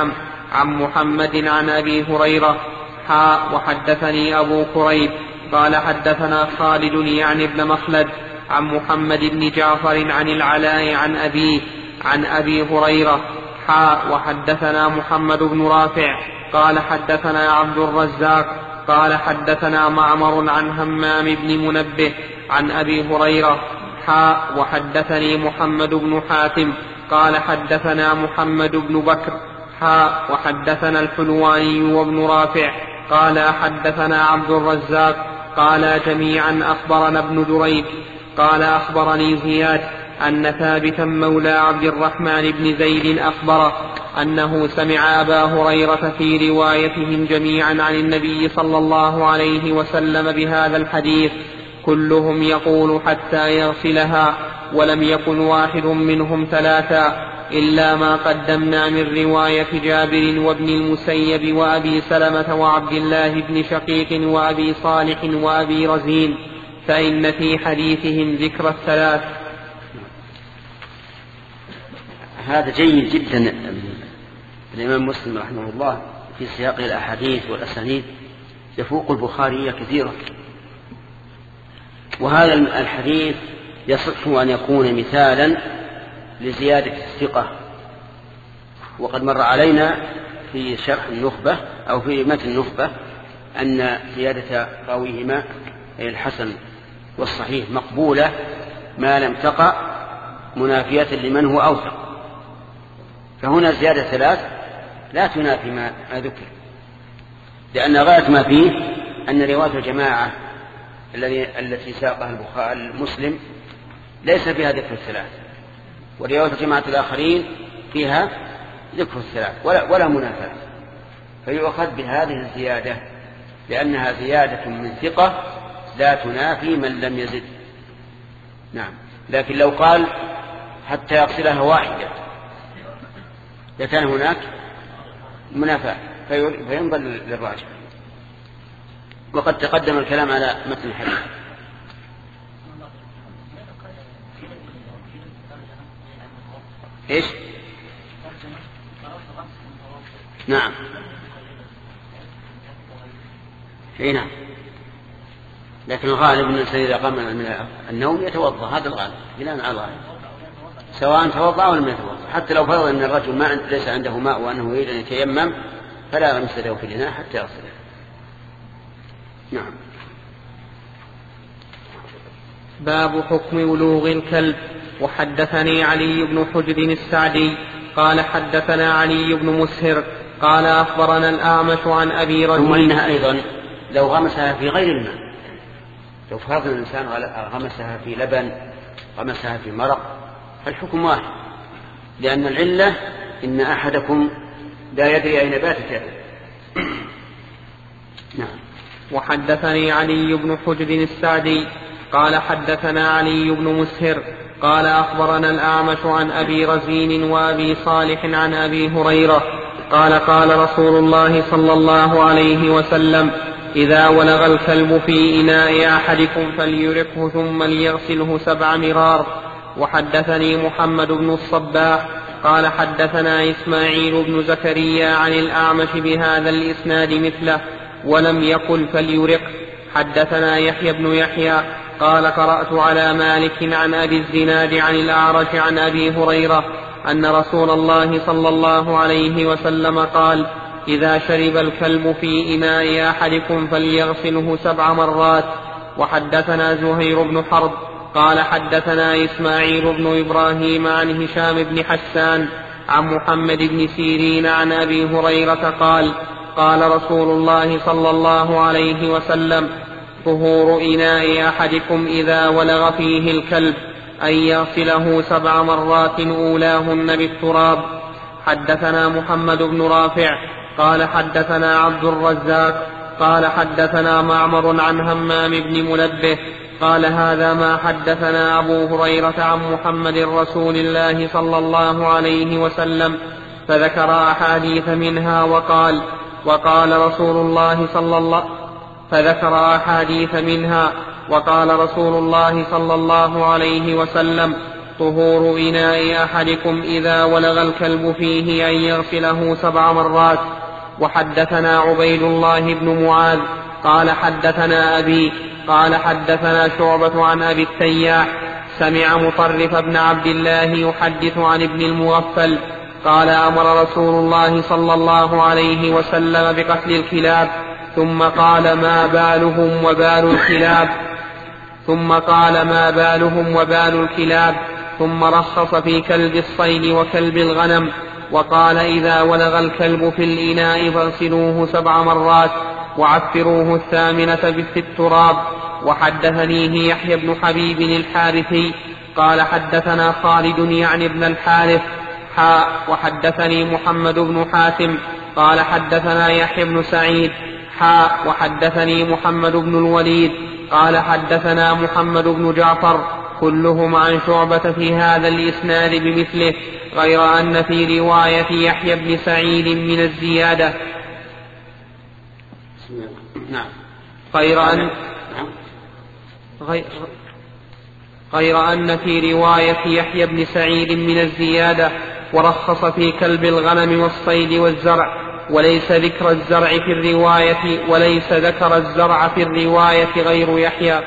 عن محمد عن أبي هريرة حاء وحدثني أبو كريب قال حدثنا خالد يعني ابن مخلد عن محمد بن جعفر عن العلاء عن أبيه عن أبي هريرة حاء وحدثنا محمد بن رافع قال حدثنا عبد الرزاق قال حدثنا معمر عن همام بن منبه عن أبي هريرة حاء وحدثني محمد بن حاتم قال حدثنا محمد بن بكر حاء وحدثنا الحلواني وابن رافع قال حدثنا عبد الرزاق قال جميعا أخبرنا ابن دريك قال أخبرني زياد أن ثابتا مولى عبد الرحمن بن زيد أخبره أنه سمع أبا هريرة في روايتهم جميعا عن النبي صلى الله عليه وسلم بهذا الحديث كلهم يقول حتى يغسلها ولم يكن واحد منهم ثلاثا إلا ما قدمنا من رواية جابر وابن المسيب وأبي سلمة وعبد الله بن شقيق وأبي صالح وأبي رزين فإن في حديثهم ذكر الثلاث. هذا جيد جدا. الإمام مسلم رحمه الله في سياق الأحاديث والأسانيد يفوق البخاري كثيرا، وهذا الحديث يصح أن يكون مثالا لزيادة الثقة. وقد مر علينا في شرح النخبة أو في متن النخبة أن زيادة راويهما الحسن والصحيح مقبولة ما لم تقع منافية لمن هو أوثق. فهنا زيادة ثلاث لا تنافي ما ذكر، لأن غاية ما فيه أن رواية الجماعة التي ساقها البخاري المسلم ليس فيها ذكر الثلاث، ورواية الجماعة الآخرين فيها ذكر الثلاث ولا, ولا منافاة، فيؤخذ بهذه الزيادة لأنها زيادة من ثقة لا تنافي من لم يزد. نعم، لكن لو قال حتى يغسلها واحدة لكان هناك منافاة فينظر للراجح. وقد تقدم الكلام على متن الحديث. ايش؟ نعم اي نعم، لكن الغالب ان الانسان اذا قام من النوم يتوضا، هذا الغالب بناء على الغالب، سواء توضا او لم يتوضا. حتى لو فرض ان الرجل ما ليس عنده ماء وانه يريد ان يتيمم فلا غمس له في الاناء حتى يغسله. نعم. باب حكم ولوغ الكلب. وحدثني علي بن حجر السعدي قال حدثنا علي بن مسهر قال أخبرنا الأعمش عن أبي رجل. ثم إنها أيضا لو غمسها في غير الماء، لو فرض الإنسان غمسها في لبن غمسها في مرق فالحكم واحد، لأن العلة إن أحدكم لا يدري أين باتت. نعم. وحدثني علي بن حجر السعدي قال حدثنا علي بن مسهر قال أخبرنا الأعمش عن أبي رزين وأبي صالح عن أبي هريرة قال قال رسول الله صلى الله عليه وسلم إذا ولغ الكلب في إناء أحدكم فليرقه ثم ليغسله سبع مرار. وحدثني محمد بن الصباح قال حدثنا إسماعيل بن زكريا عن الأعمش بهذا الإسناد مثله ولم يقل فليرق. حدثنا يحيى بن يحيى قال قرأت على مالك عن أبي الزناد عن الأعرج عن أبي هريرة أن رسول الله صلى الله عليه وسلم قال إذا شرب الكلب في إناء أحدكم فليغسله سبع مرات. وحدثنا زهير بن حرب قال حدثنا إسماعيل بن إبراهيم عن هشام بن حسان عن محمد بن سيرين عن أبي هريرة قال قال رسول الله صلى الله عليه وسلم طهور إناء أحدكم إذا ولغ فيه الكلب أن يغسله سبع مرات أولاهن بالتراب. حدثنا محمد بن رافع قال حدثنا عبد الرزاق قال حدثنا معمر عن همام بن منبه قال هذا ما حدثنا أبو هريرة عن محمد رسول الله صلى الله عليه وسلم فذكر أحاديث منها وقال وقال رسول الله صلى الله فذكر أحاديث منها وقال رسول الله صلى الله عليه وسلم طهور إناء أحدكم إذا ولغ الكلب فيه أن يغسله سبع مرات. وحدثنا عبيد الله بن معاذ قال حدثنا أبي قال حدثنا شعبة عن أبي التياح سمع مطرف بن عبد الله يحدث عن ابن المغفل قال أمر رسول الله صلى الله عليه وسلم بقتل الكلاب ثم قال ما بالهم وبال الكلاب ثم قال ما بالهم وبال الكلاب ثم رخص في كلب الصيد وكلب الغنم وقال إذا ولغ الكلب في الإناء فاغسلوه سبع مرات وعفروه الثامنة في التراب. وحدثنيه يحيى بن حبيب الحارثي قال حدثنا خالد يعني ابن الحارث حاء وحدثني محمد بن حاتم قال حدثنا يحيى بن سعيد حاء وحدثني محمد بن الوليد قال حدثنا محمد بن جعفر كلهم عن شعبة في هذا الإسناد بمثله غير أن في رواية يحيى بن سعيد من الزيادة غير أن غير أن في رواية يحيى بن سعيد من الزيادة ورخص في كلب الغنم والصيد والزرع وليس ذكر الزرع في الرواية وليس ذكر الزرع في الرواية غير يحيى.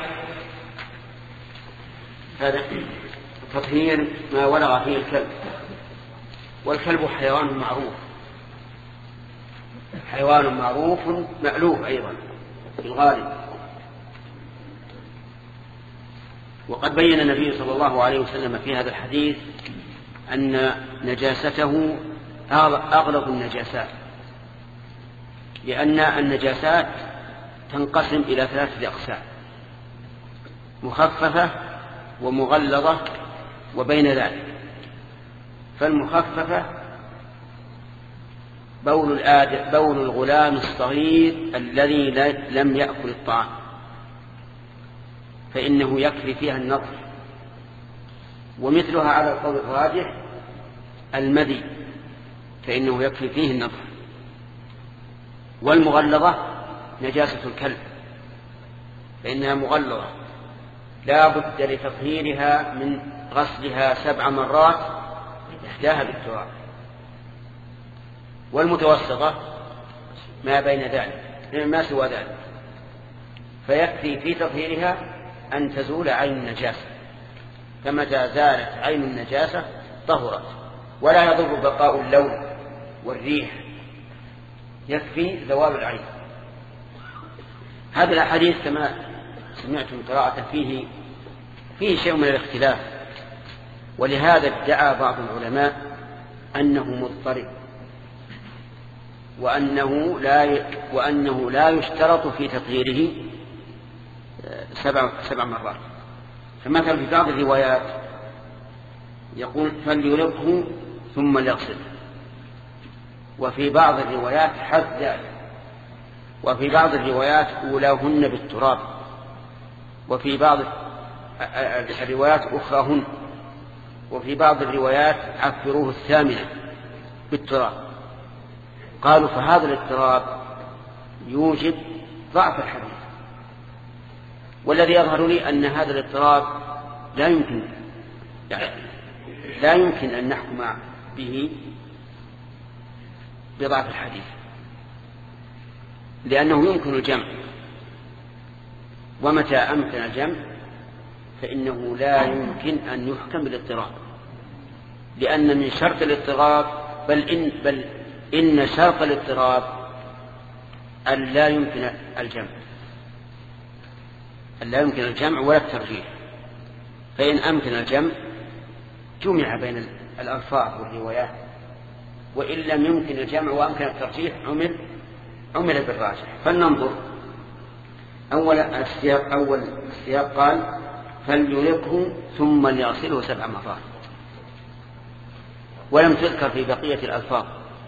هذا تطهير ما ولغ فيه الكلب. والكلب حيوان معروف حيوان معروف مألوف أيضا في الغالب. وقد بين النبي صلى الله عليه وسلم في هذا الحديث أن نجاسته أغلظ النجاسات لأن النجاسات تنقسم إلى ثلاثة أقسام مخففة ومغلظة وبين ذلك. فالمخففة بول الآدم بول الغلام الصغير الذي لم يأكل الطعام فإنه يكفي فيها النظر. ومثلها على القول الراجح المذي فإنه يكفي فيه النظر. والمغلظة نجاسة الكلب فإنها مغلظة لا بد لتطهيرها من غسلها سبع مرات إحداها بالتراب. والمتوسطة ما بين ذلك ما سوى ذلك فيكفي في تطهيرها أن تزول عين النجاسة فمتى زالت عين النجاسة طهرت ولا يضر بقاء اللون والريح يكفي زوال العين. هذا الحديث كما سمعتم قراءة فيه فيه شيء من الاختلاف ولهذا ادعى بعض العلماء أنه مضطرب وأنه لا وأنه لا يشترط في تطهيره سبع سبع مرات. فمثلا في بعض الروايات يقول فليلقه ثم ليغسله وفي بعض الروايات حذ ذلك وفي بعض الروايات أولاهن بالتراب وفي بعض الروايات أخراهن وفي بعض الروايات عفروه الثامنة بالتراب. قالوا فهذا الاضطراب يوجب ضعف الحديث والذي يظهر لي أن هذا الاضطراب لا يمكن يعني لا يمكن أن نحكم به بضعف الحديث لأنه يمكن الجمع ومتى أمكن الجمع فإنه لا يمكن أن يحكم بالاضطراب لأن من شرط الاضطراب بل إن, بل إن شرط الاضطراب أن لا يمكن الجمع أن لا يمكن الجمع ولا الترجيح. فإن أمكن الجمع جمع بين الألفاظ والروايات وإن لم يمكن الجمع وأمكن الترجيح عمل عمل بالراجح. فلننظر أول السياق أول السياق قال فليلقه ثم ليغسله سبع مرات ولم تذكر في بقية الألفاظ.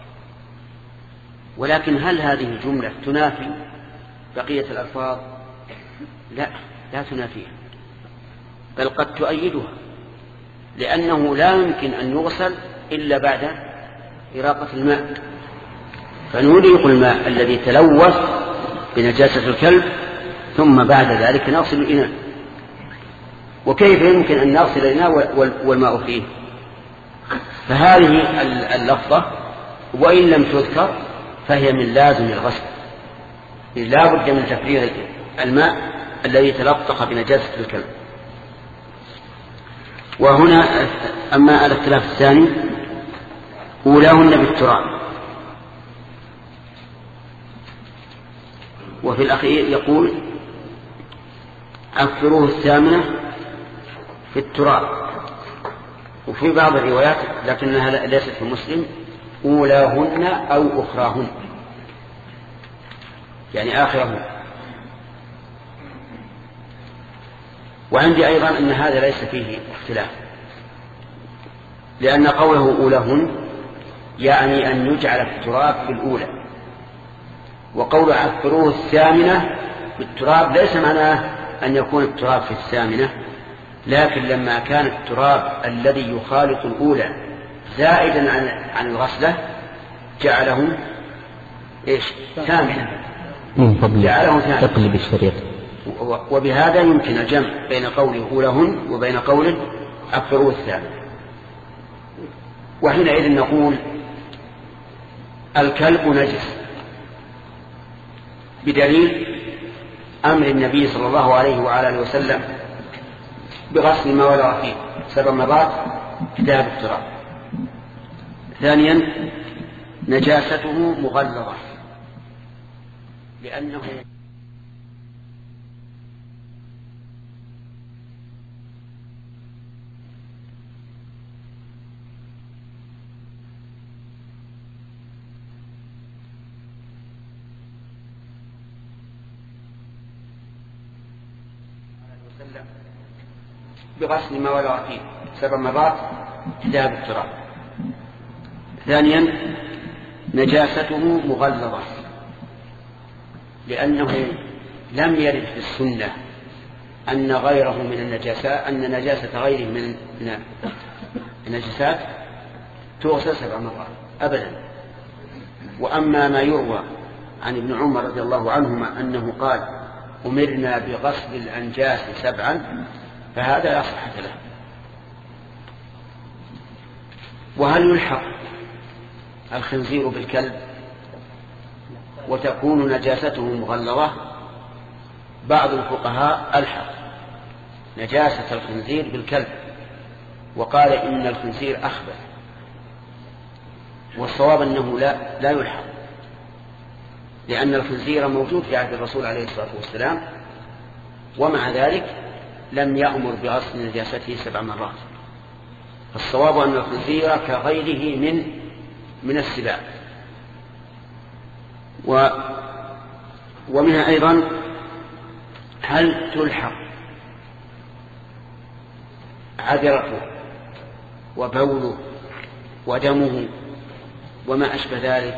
ولكن هل هذه الجملة تنافي بقية الألفاظ؟ لا لا تنافيها بل قد تؤيدها لأنه لا يمكن أن يغسل إلا بعد إراقة الماء فنريق الماء الذي تلوث بنجاسة الكلب ثم بعد ذلك نغسل الإناء. وكيف يمكن أن نغسل الإناء والماء فيه؟ فهذه اللفظة وإن لم تذكر فهي من لازم الغسل، لا بد من تفريغ الماء الذي تلطخ بنجاسة الكلب. وهنا أما الاختلاف الثاني أولاهن بالتراب، وفي الأخير يقول أكثروه الثامنة في التراب. وفي بعض الروايات لكنها ليست في مسلم أولاهن أو أخراهن، يعني آخرهن. وعندي أيضا أن هذا ليس فيه اختلاف، لأن قوله أولاهن يعني أن يجعل في التراب في الأولى، وقول أكثروه الثامنة في التراب ليس معناه أن يكون التراب في الثامنة، لكن لما كان التراب الذي يخالط الأولى زائدا عن عن الغسلة جعله إيش ثامنة، جعله ثامنة تقلب الشريط. وبهذا يمكن الجمع بين قوله أولهن وبين قوله أكثروه الثامنة. وحينئذ نقول الكلب نجس بدليل أمر النبي صلى الله عليه وعلى آله وسلم بغسل ما ولغ فيه سبع مرات كتاب التراب. ثانيا نجاسته مغلظة، لأنه بغسل ما ولغ فيه سبع مرات كتاب التراب. ثانيا نجاسته مغلظة، لأنه لم يرد في السنة أن غيره من النجاسات أن نجاسة غيره من النجاسات تغسل سبع مرات أبدا. وأما ما يروى عن ابن عمر رضي الله عنهما أنه قال أمرنا بغسل الأنجاس سبعا فهذا لا صحة له. وهل يلحق الخنزير بالكلب وتكون نجاسته مغلظة؟ بعض الفقهاء ألحق نجاسة الخنزير بالكلب وقال إن الخنزير أخبث، والصواب أنه لا, لا يلحق، لأن الخنزير موجود في عهد الرسول عليه الصلاة والسلام، ومع ذلك لم يأمر بغسل نجاسته سبع مرات. فالصواب أن الخنزير كغيره من من السباع. و ومنها أيضا هل تلحق عذرته وبوله ودمه وما أشبه ذلك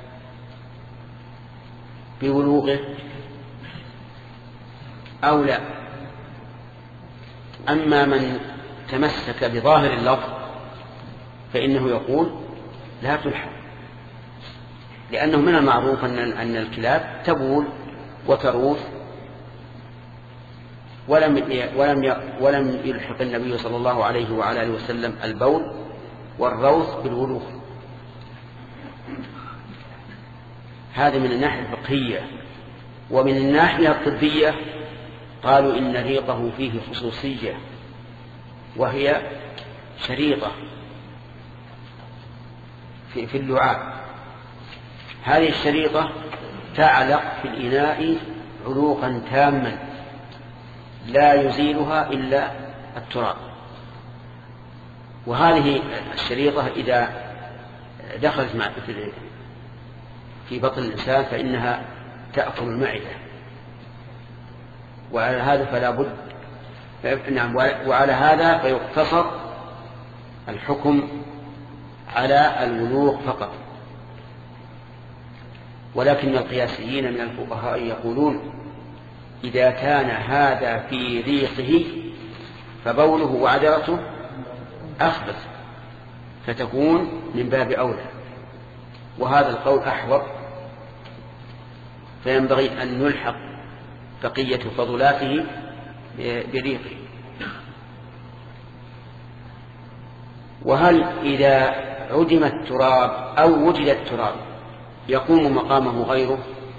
بولوغه أو لا؟ أما من تمسك بظاهر اللفظ فإنه يقول لا تلحق، لأنه من المعروف أن الكلاب تبول وتروث، ولم ولم ولم يلحق النبي صلى الله عليه وعلى آله وسلم البول والروث بالولوغ. هذا من الناحية الفقهية. ومن الناحية الطبية قالوا إن ريقه فيه خصوصية، وهي شريطة في, في اللعاب. هذه الشريطة تعلق في الإناء علوقا تاما لا يزيلها إلا التراب. وهذه الشريطة إذا دخلت في بطن الإنسان فإنها تأكل المعدة، وعلى هذا فلا بد نعم وعلى هذا فيقتصر الحكم على الولوغ فقط. ولكن القياسيين من الفقهاء يقولون إذا كان هذا في ريقه فبوله وعذرته أخبث، فتكون من باب أولى، وهذا القول أحوط، فينبغي أن نلحق بقية فضلاته بريقه. وهل إذا عدم التراب أو وجد التراب يقوم مقامه غيره؟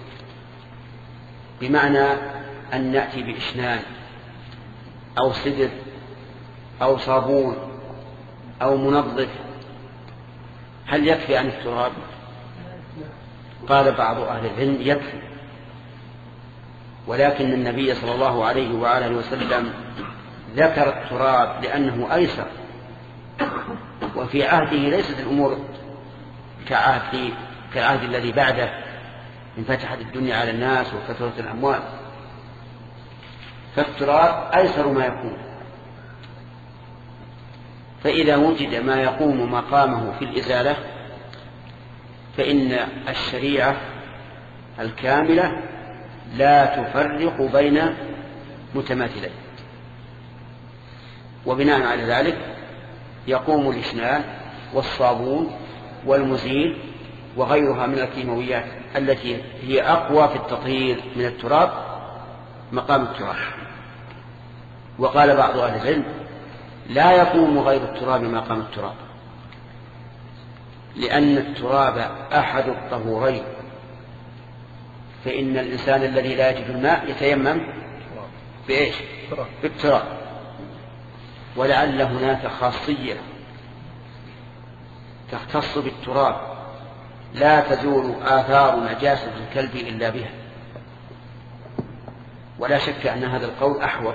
بمعنى أن نأتي بإشنان أو سدر أو صابون أو منظف، هل يكفي عن التراب؟ قال بعض أهل العلم يكفي، ولكن النبي صلى الله عليه وآله وسلم ذكر التراب لأنه أيسر، وفي عهده ليست الأمور كعهد كالعهد الذي بعده انفتحت الدنيا على الناس وكثرت الأموال، فالتراب أيسر ما يكون. فإذا وجد ما يقوم مقامه في الإزالة فإن الشريعة الكاملة لا تفرق بين متماثلين، وبناء على ذلك يقوم الإشنان والصابون والمزيل وغيرها من الكيماويات التي هي أقوى في التطهير من التراب مقام التراب. وقال بعض أهل العلم لا يقوم غير التراب مقام التراب، لأن التراب أحد الطهورين، فإن الإنسان الذي لا يجد الماء يتيمم بإيش؟ بالتراب. ولعل هناك خاصية تختص بالتراب لا تزول آثار نجاسة الكلب إلا بها، ولا شك أن هذا القول أحوط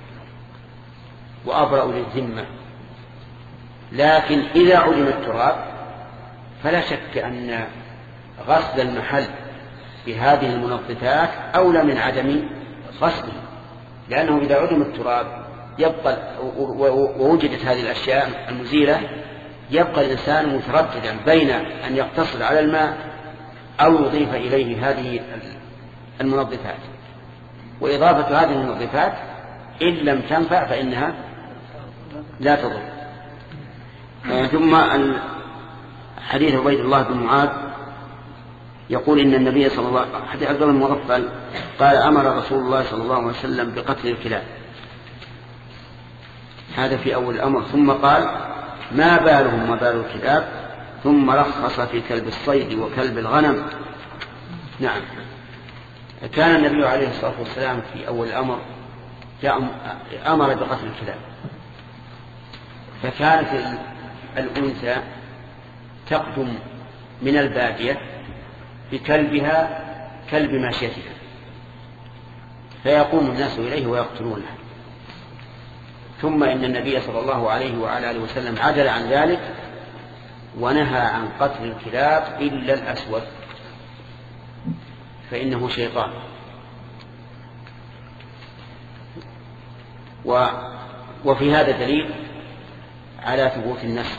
وأبرأ للذمة. لكن إذا علم التراب فلا شك أن غسل المحل بهذه المنظفات أولى من عدم غسله، لأنه إذا علم التراب يبقى ووجدت هذه الأشياء المزيلة يبقى الإنسان مترددا بين أن يقتصر على الماء أو يضيف إليه هذه المنظفات، وإضافة هذه المنظفات إن لم تنفع فإنها لا تضر. ثم حديث عبيد الله بن معاذ يقول إن النبي صلى الله عليه وسلم حديث عبد الله المغفل قال أمر رسول الله صلى الله عليه وسلم بقتل الكلاب، هذا في أول الأمر، ثم قال ما بالهم وبال الكلاب، ثم رخص في كلب الصيد وكلب الغنم. نعم، كان النبي عليه الصلاة والسلام في أول الأمر أمر بقتل الكلاب، فكانت الأنثى تقدم من البادية بكلبها كلب ماشيتها، فيقوم الناس إليه ويقتلونه، ثم إن النبي صلى الله عليه وعلى آله وسلم عدل عن ذلك ونهى عن قتل الكلاب إلا الأسود فإنه شيطان. و وفي هذا دليل على ثبوت النسخ،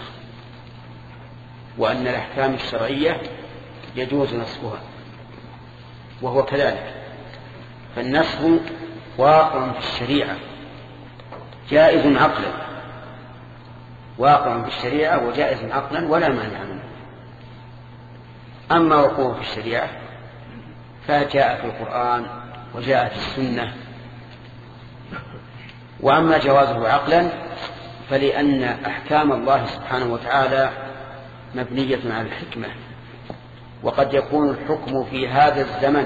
وأن الأحكام الشرعية يجوز نسخها، وهو كذلك، فالنسخ واقع في الشريعة جائز عقلا، واقع في الشريعة وجائز عقلا ولا مانع منه. أما وقوعه في الشريعة فجاء في القرآن وجاء في السنة، وأما جوازه عقلا فلأن أحكام الله سبحانه وتعالى مبنية على الحكمة، وقد يكون الحكم في هذا الزمن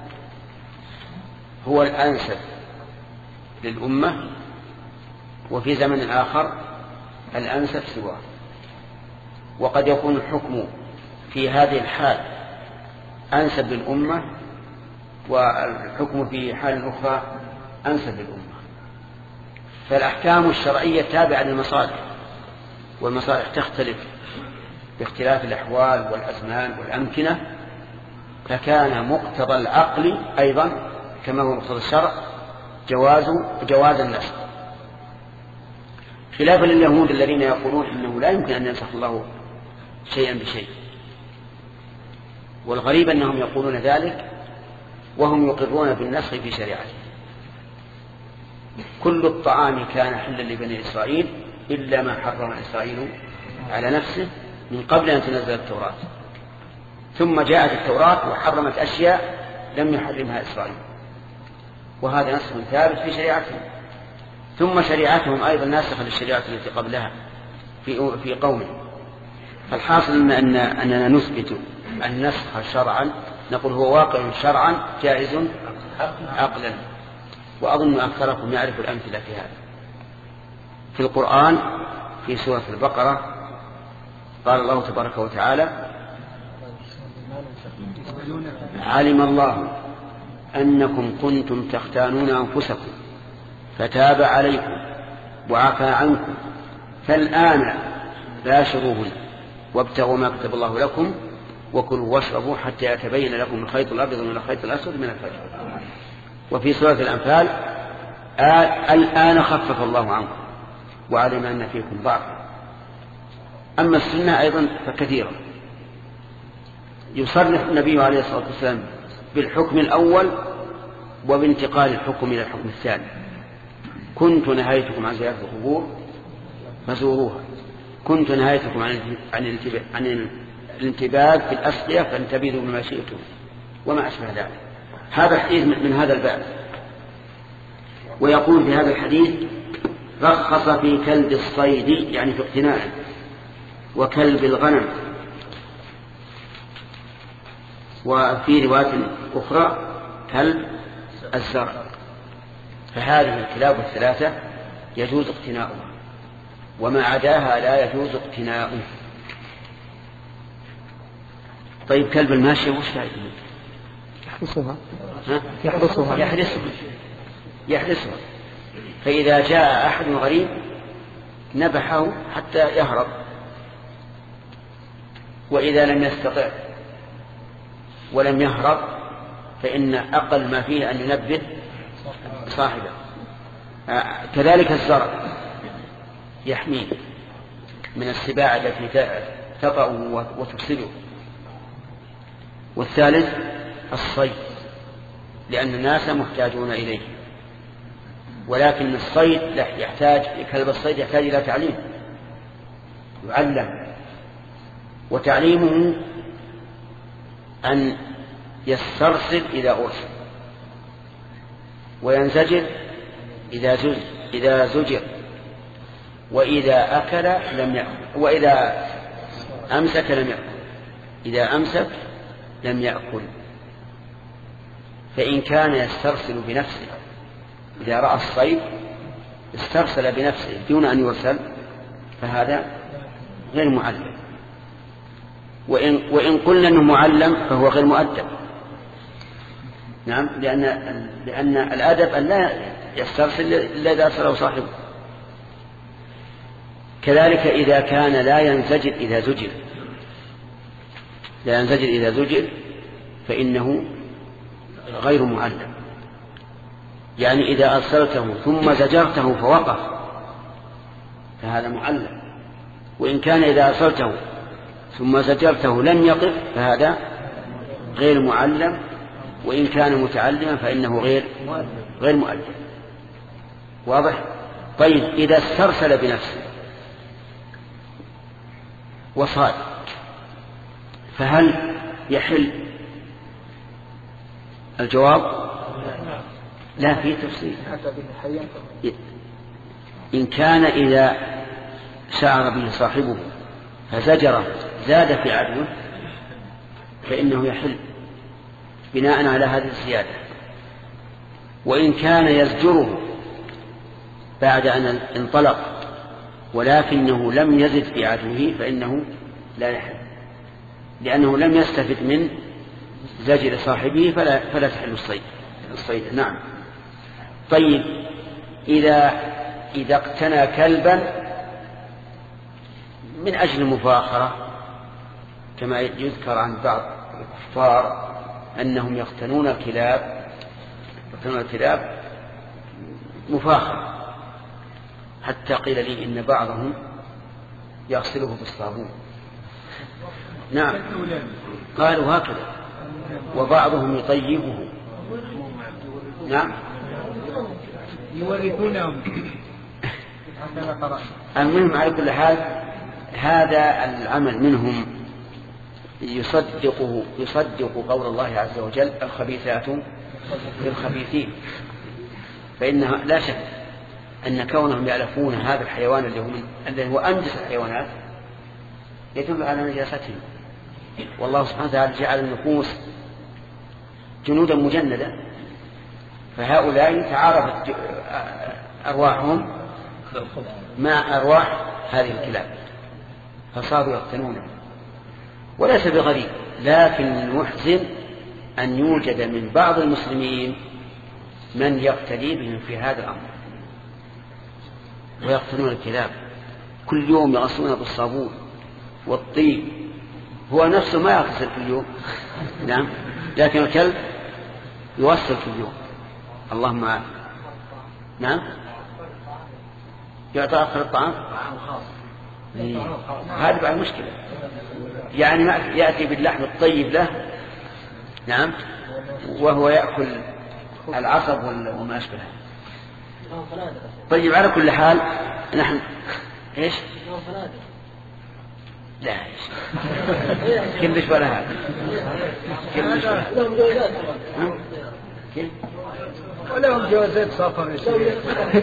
هو الأنسب للأمة، وفي زمن آخر الأنسب سواه، وقد يكون الحكم في هذه الحال أنسب للأمة والحكم في حال أخرى أنسب للأمة. فالأحكام الشرعية تابعة للمصالح، والمصالح تختلف باختلاف الأحوال والأزمان والأمكنة، فكان مقتضى العقل أيضا كما هو مقتضى الشرع جواز جواز النسخ، خلافا لليهود الذين يقولون إنه لا يمكن أن ينسخ الله شيئا بشيء. والغريب أنهم يقولون ذلك وهم يقرون بالنسخ في شريعته. كل الطعام كان حلا لبني إسرائيل إلا ما حرم إسرائيل على نفسه من قبل أن تنزل التوراة، ثم جاءت التوراة وحرمت أشياء لم يحرمها إسرائيل، وهذا نسخ ثابت في شريعتهم. ثم شريعتهم أيضا ناسخة للشريعة التي قبلها، في في قومه. الحاصل أن أننا نثبت النسخ شرعا، نقول هو واقع شرعا جائز عقلا، وأظن أكثركم يعرف الأمثلة في هذا. في القرآن في سورة البقرة قال الله تبارك وتعالى: علم الله أنكم كنتم تختانون أنفسكم فتاب عليكم وعفى عنكم فالآن باشروهن وابتغوا ما كتب الله لكم وكلوا واشربوا حتى يتبين لكم الخيط الأبيض من الخيط الأسود من الفجر. وفي سورة الأنفال: الآن خفف الله عنكم وعلم أن فيكم ضعفا. أما السنة أيضا فكثيرة، يصرح النبي عليه الصلاة والسلام بالحكم الأول وبانتقال الحكم إلى الحكم الثاني: كنت نهيتكم عن زيارة القبور فزوروها، كنت نهيتكم عن عن الانتباذ في الأسقية فانتبذوا بما شئتم، وما أشبه ذلك. هذا حديث من هذا الباب. ويقول في هذا الحديث: رخص في كلب الصيد يعني في اقتناعه، وكلب الغنم. وفي رواية أخرى كلب الزرع. فهذه الكلاب الثلاثة يجوز اقتناؤها، وما عداها لا يجوز اقتناؤه. طيب كلب الماشية وش فائدة؟ يحرسها يحرسها يحرسها يحرسها فإذا جاء أحد غريب نبحه حتى يهرب، وإذا لم يستطع ولم يهرب فإن أقل ما فيه أن ينبه صاحبه. كذلك الزرع يحميه من السباع التي تطأ وتفسده. والثالث الصيد، لأن الناس محتاجون إليه، ولكن الصيد يحتاج كلب الصيد يحتاج إلى تعليم، يعلم. وتعليمه أن يسترسل إذا أرسل، وينزجر إذا زجر, إذا زجر وإذا أكل لم يأكل، وإذا أمسك لم يأكل، إذا أمسك لم يأكل. فإن كان يسترسل بنفسه، إذا رأى الصيد استرسل بنفسه دون أن يرسل، فهذا غير معلم. وإن, وإن قلنا أنه معلم فهو غير مؤدب. نعم، لأن, لأن الأدب أن لا يسترسل إلا إذا أرسله صاحبه. كذلك إذا كان لا ينزجر إذا زجر، لا ينزجر إذا زجر فإنه غير معلم. يعني إذا أرسلته ثم زجرته فوقف فهذا معلم، وإن كان إذا أرسلته ثم زجرته لم يقف فهذا غير معلم، وإن كان متعلما فإنه غير غير مؤدب. واضح؟ طيب إذا استرسل بنفسه وصاد فهل يحل؟ الجواب لا، في تفصيل. إن كان إذا شعر به صاحبه فزجره زاد في عدوه فإنه يحل بناء على هذه الزيادة. وإن كان يزجره بعد أن انطلق ولكنه لم يزد في عدوه فإنه لا يحل، لأنه لم يستفد من زجر صاحبه فلا, فلا تحل الصيد. الصيد نعم. طيب إذا, إذا اقتنى كلبا من أجل المفاخرة، كما يذكر عن بعض الكفار أنهم يقتنون الكلاب يقتنون الكلاب مفاخرة، حتى قيل لي إن بعضهم يغسله بالصابون. نعم قالوا هكذا، وبعضهم يطيبه. نعم يورثونهم. المهم على كل حال هذا العمل منهم يصدقه يصدق قول الله عز وجل: الخبيثات للخبيثين، فإنها لا شك أن كونهم يألفون هذا الحيوان الذي هو أنجس الحيوانات يدل على نجاستهم. والله سبحانه وتعالى جعل النفوس جنودا مجندة، فهؤلاء تعارفت أرواحهم مع أرواح هذه الكلاب فصاروا يقتنونه. وليس بغريب، لكن المحزن أن يوجد من بعض المسلمين من يقتدي بهم في هذا الأمر ويقتنون الكلاب، كل يوم يغسلون بالصابون والطيب، هو نفسه ما يغسل كل يوم نعم، لكن الكلب يغسل كل يوم. اللهم عافية. نعم يعطى آخر الطعام هذا بعد مشكلة، يعني ما يأتي باللحم الطيب له نعم وهو يأكل العصب وما أشبه. طيب على كل حال نحن إيش لا إيش كلش ولا هذا كلش ولا ولهم جوازات سفر يا شيخ.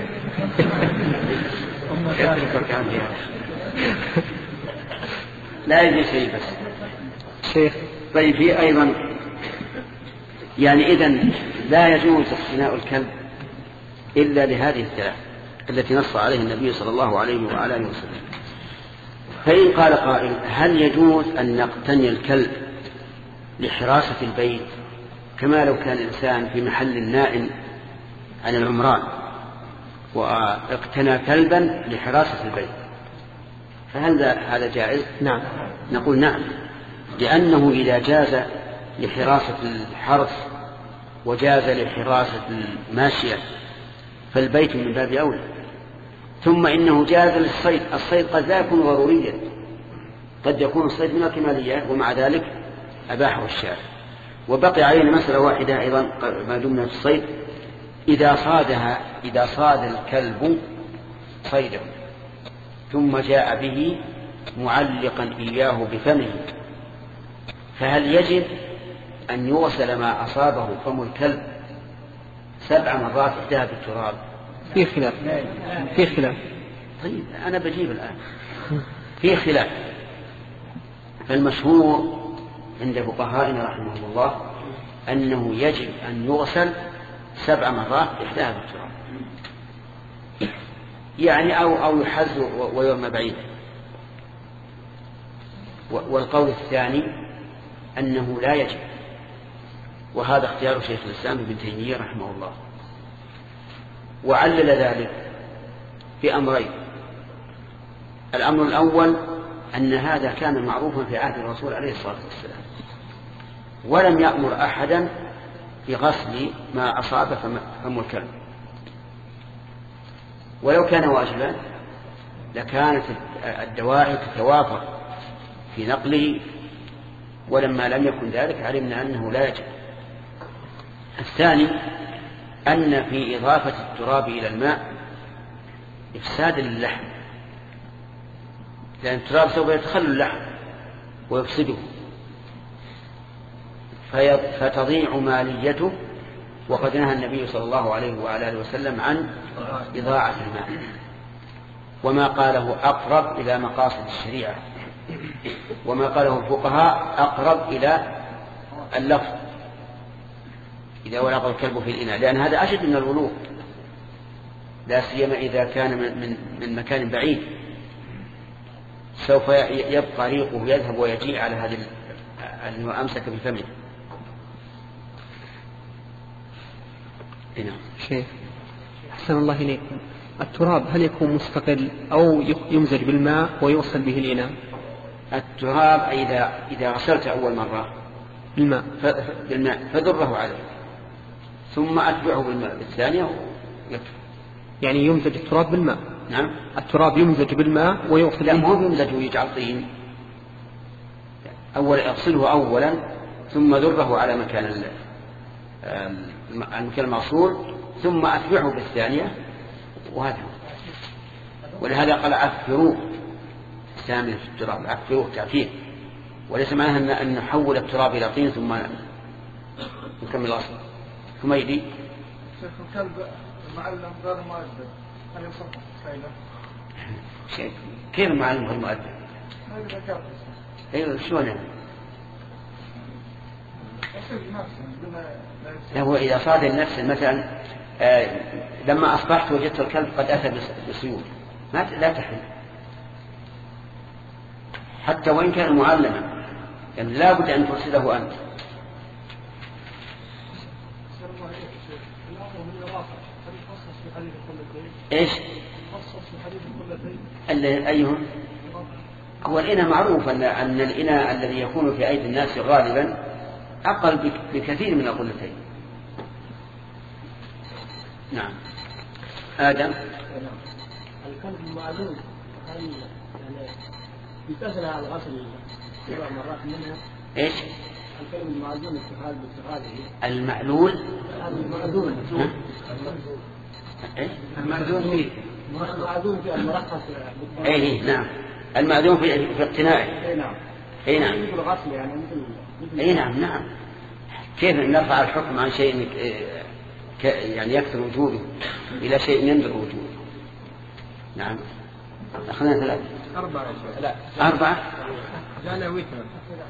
لا يجي شيء بس شيخ. طيب في أيضا يعني إذن لا يجوز اقتناء الكلب إلا لهذه الثلاث التي نص عليه النبي صلى الله عليه وعلى آله وسلم. فإن قال قائل هل يجوز أن نقتني الكلب لحراسة البيت كما لو كان الإنسان في محل نائم عن العمران واقتنى كلبا لحراسة البيت، فهل هذا جائز؟ نعم نقول نعم، لأنه إذا جاز لحراسة الحرث وجاز لحراسة الماشية فالبيت من باب أولى. ثم إنه جاز للصيد، الصيد قد لا يكون ضروريا، قد يكون الصيد من الكماليات ومع ذلك أباحه الشارع. وبقي علينا مسألة واحدة أيضا ما دمنا في الصيد، إذا صادها إذا صاد الكلب صيده ثم جاء به معلقا إياه بفمه، فهل يجب أن يغسل ما أصابه فم الكلب سبع مرات إحداها بالتراب؟ في خلاف في خلاف طيب أنا بجيب الآن في خلاف. فالمشهور عند فقهائنا رحمه الله أنه يجب أن يغسل سبع مرات إحداها بالتراب، يعني أو أو يحز ويرمى بعيدا. والقول الثاني أنه لا يجب، وهذا اختيار شيخ الإسلام ابن تيمية رحمه الله. وعلل ذلك بأمرين: الأمر الأول أن هذا كان معروفا في عهد الرسول عليه الصلاة والسلام، ولم يأمر أحدا بغسل ما أصاب فم الكلب، ولو كان واجبا لكانت الدواعي تتوافر في نقله، ولما لم يكن ذلك علمنا أنه لا يجب. الثاني أن في إضافة التراب إلى الماء إفساد للحم، لأن التراب سوف يتخلل اللحم ويفسده فتضيع ماليته، وقد نهى النبي صلى الله عليه وعلى آله وسلم عن إضاعة الماء، وما قاله أقرب إلى مقاصد الشريعة، وما قاله الفقهاء أقرب إلى اللفظ إذا ولغ الكلب في الإناء، لأن هذا أشد من الولوغ، لا سيما إذا كان من, من, من مكان بعيد سوف يبقى ريقه يذهب ويجيء على هذا أنه أمسك بفمه. هنا شيخ أحسن الله إليكم، التراب هل يكون مستقل أو يمزج بالماء ويوصل به الإناء؟ التراب إذا إذا غسلت أول مرة بالماء بالماء فذره عليه ثم أتبعه بالماء بالثانية يكفي. يعني يمزج التراب بالماء؟ نعم التراب يمزج بالماء ويوصل. لا ما هو يمزج ويجعل طين، أول يغسله أولا ثم ذره على مكان المكان المغسول ثم أتبعه بالثانية، وهذا ولهذا قال عفروه سامن في التراب، عفروه تعفير، وليس معناها أن نحول التراب إلى طين ثم نكمل الأصل. ثم يدي شيخ الكلب معلم غير مؤدب كيف معلم المؤذن؟ ايوه شلون يعني؟ هو اذا صاد النفس مثلا آه لما اصبحت وجدت الكلب قد اتى بسيول ما لا تحل حتى وان كان معلما، يعني لا بد ان ترسله انت. ايش ايهم؟ هو الإناء معروف أن أن الإناء الذي يكون في أيدي الناس غالبا أقل بكثير من القلتين. نعم. آدم. الكلب المعلول هل يعني يتسنى على الغسل سبع مرات منها؟ إيش؟ الكلب المعلول اتخاذ باتخاذه. المعلول. المعلول. إيش؟ المعلول فيه. المعلول في المرخص. إيه نعم. المعدوم في, في اقتنائه. اي نعم. اي نعم. مثل الغسل يعني مثل. اي نعم نعم. كيف نرفع الحكم عن شيء يعني يكثر وجوده الى شيء يندر وجوده؟ نعم. اخذنا ثلاثة. أربعة. لا. أربعة. جانا ويتر.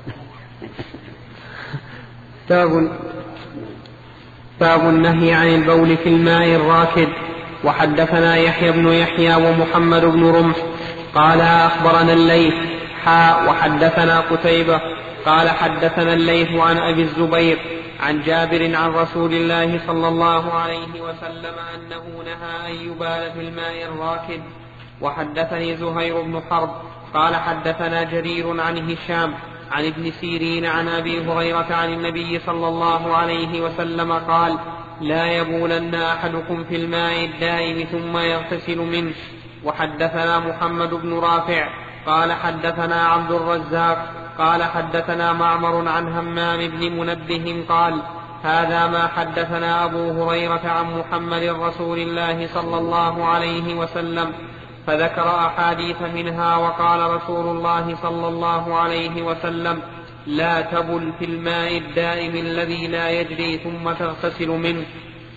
باب باب النهي عن البول في الماء الراكد. وحدثنا يحيى بن يحيى ومحمد بن رمح قال أخبرنا الليث حاء وحدثنا قتيبة قال حدثنا الليث عن أبي الزبير عن جابر عن رسول الله صلى الله عليه وسلم أنه نهى أن يبال في الماء الراكد. وحدثني زهير بن حرب قال حدثنا جرير عن هشام عن ابن سيرين عن أبي هريرة عن النبي صلى الله عليه وسلم قال: لا يبولن أحدكم في الماء الدائم ثم يغتسل منه. وحدثنا محمد بن رافع قال حدثنا عبد الرزاق قال حدثنا معمر عن همام بن منبه قال: هذا ما حدثنا أبو هريرة عن محمد رسول الله صلى الله عليه وسلم، فذكر أحاديث منها. وقال رسول الله صلى الله عليه وسلم: لا تبل في الماء الدائم الذي لا يجري ثم تغتسل منه.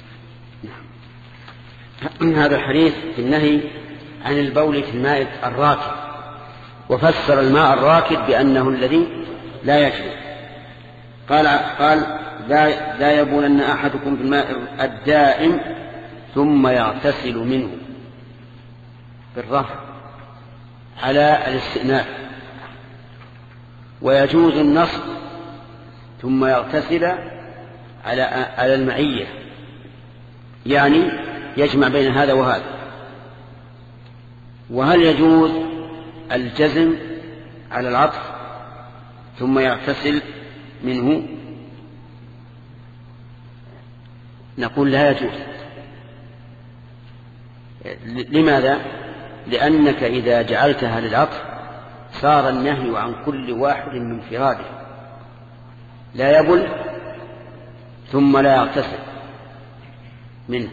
هذا الحديث في النهي عن البول في الماء الراكد، وفسر الماء الراكد بأنه الذي لا يجري. قال قال لا, لا يبولن أحدكم في الماء الدائم ثم يغتسل منه بالرفع على الاستئناف، ويجوز النصب ثم يغتسل على على المعية، يعني يجمع بين هذا وهذا. وهل يجوز الجزم على العطف ثم يغتسل منه؟ نقول لا يجوز. لماذا؟ لأنك إذا جعلتها للعطف صار النهي عن كل واحد من فراده، لا يبل ثم لا يغتسل منه.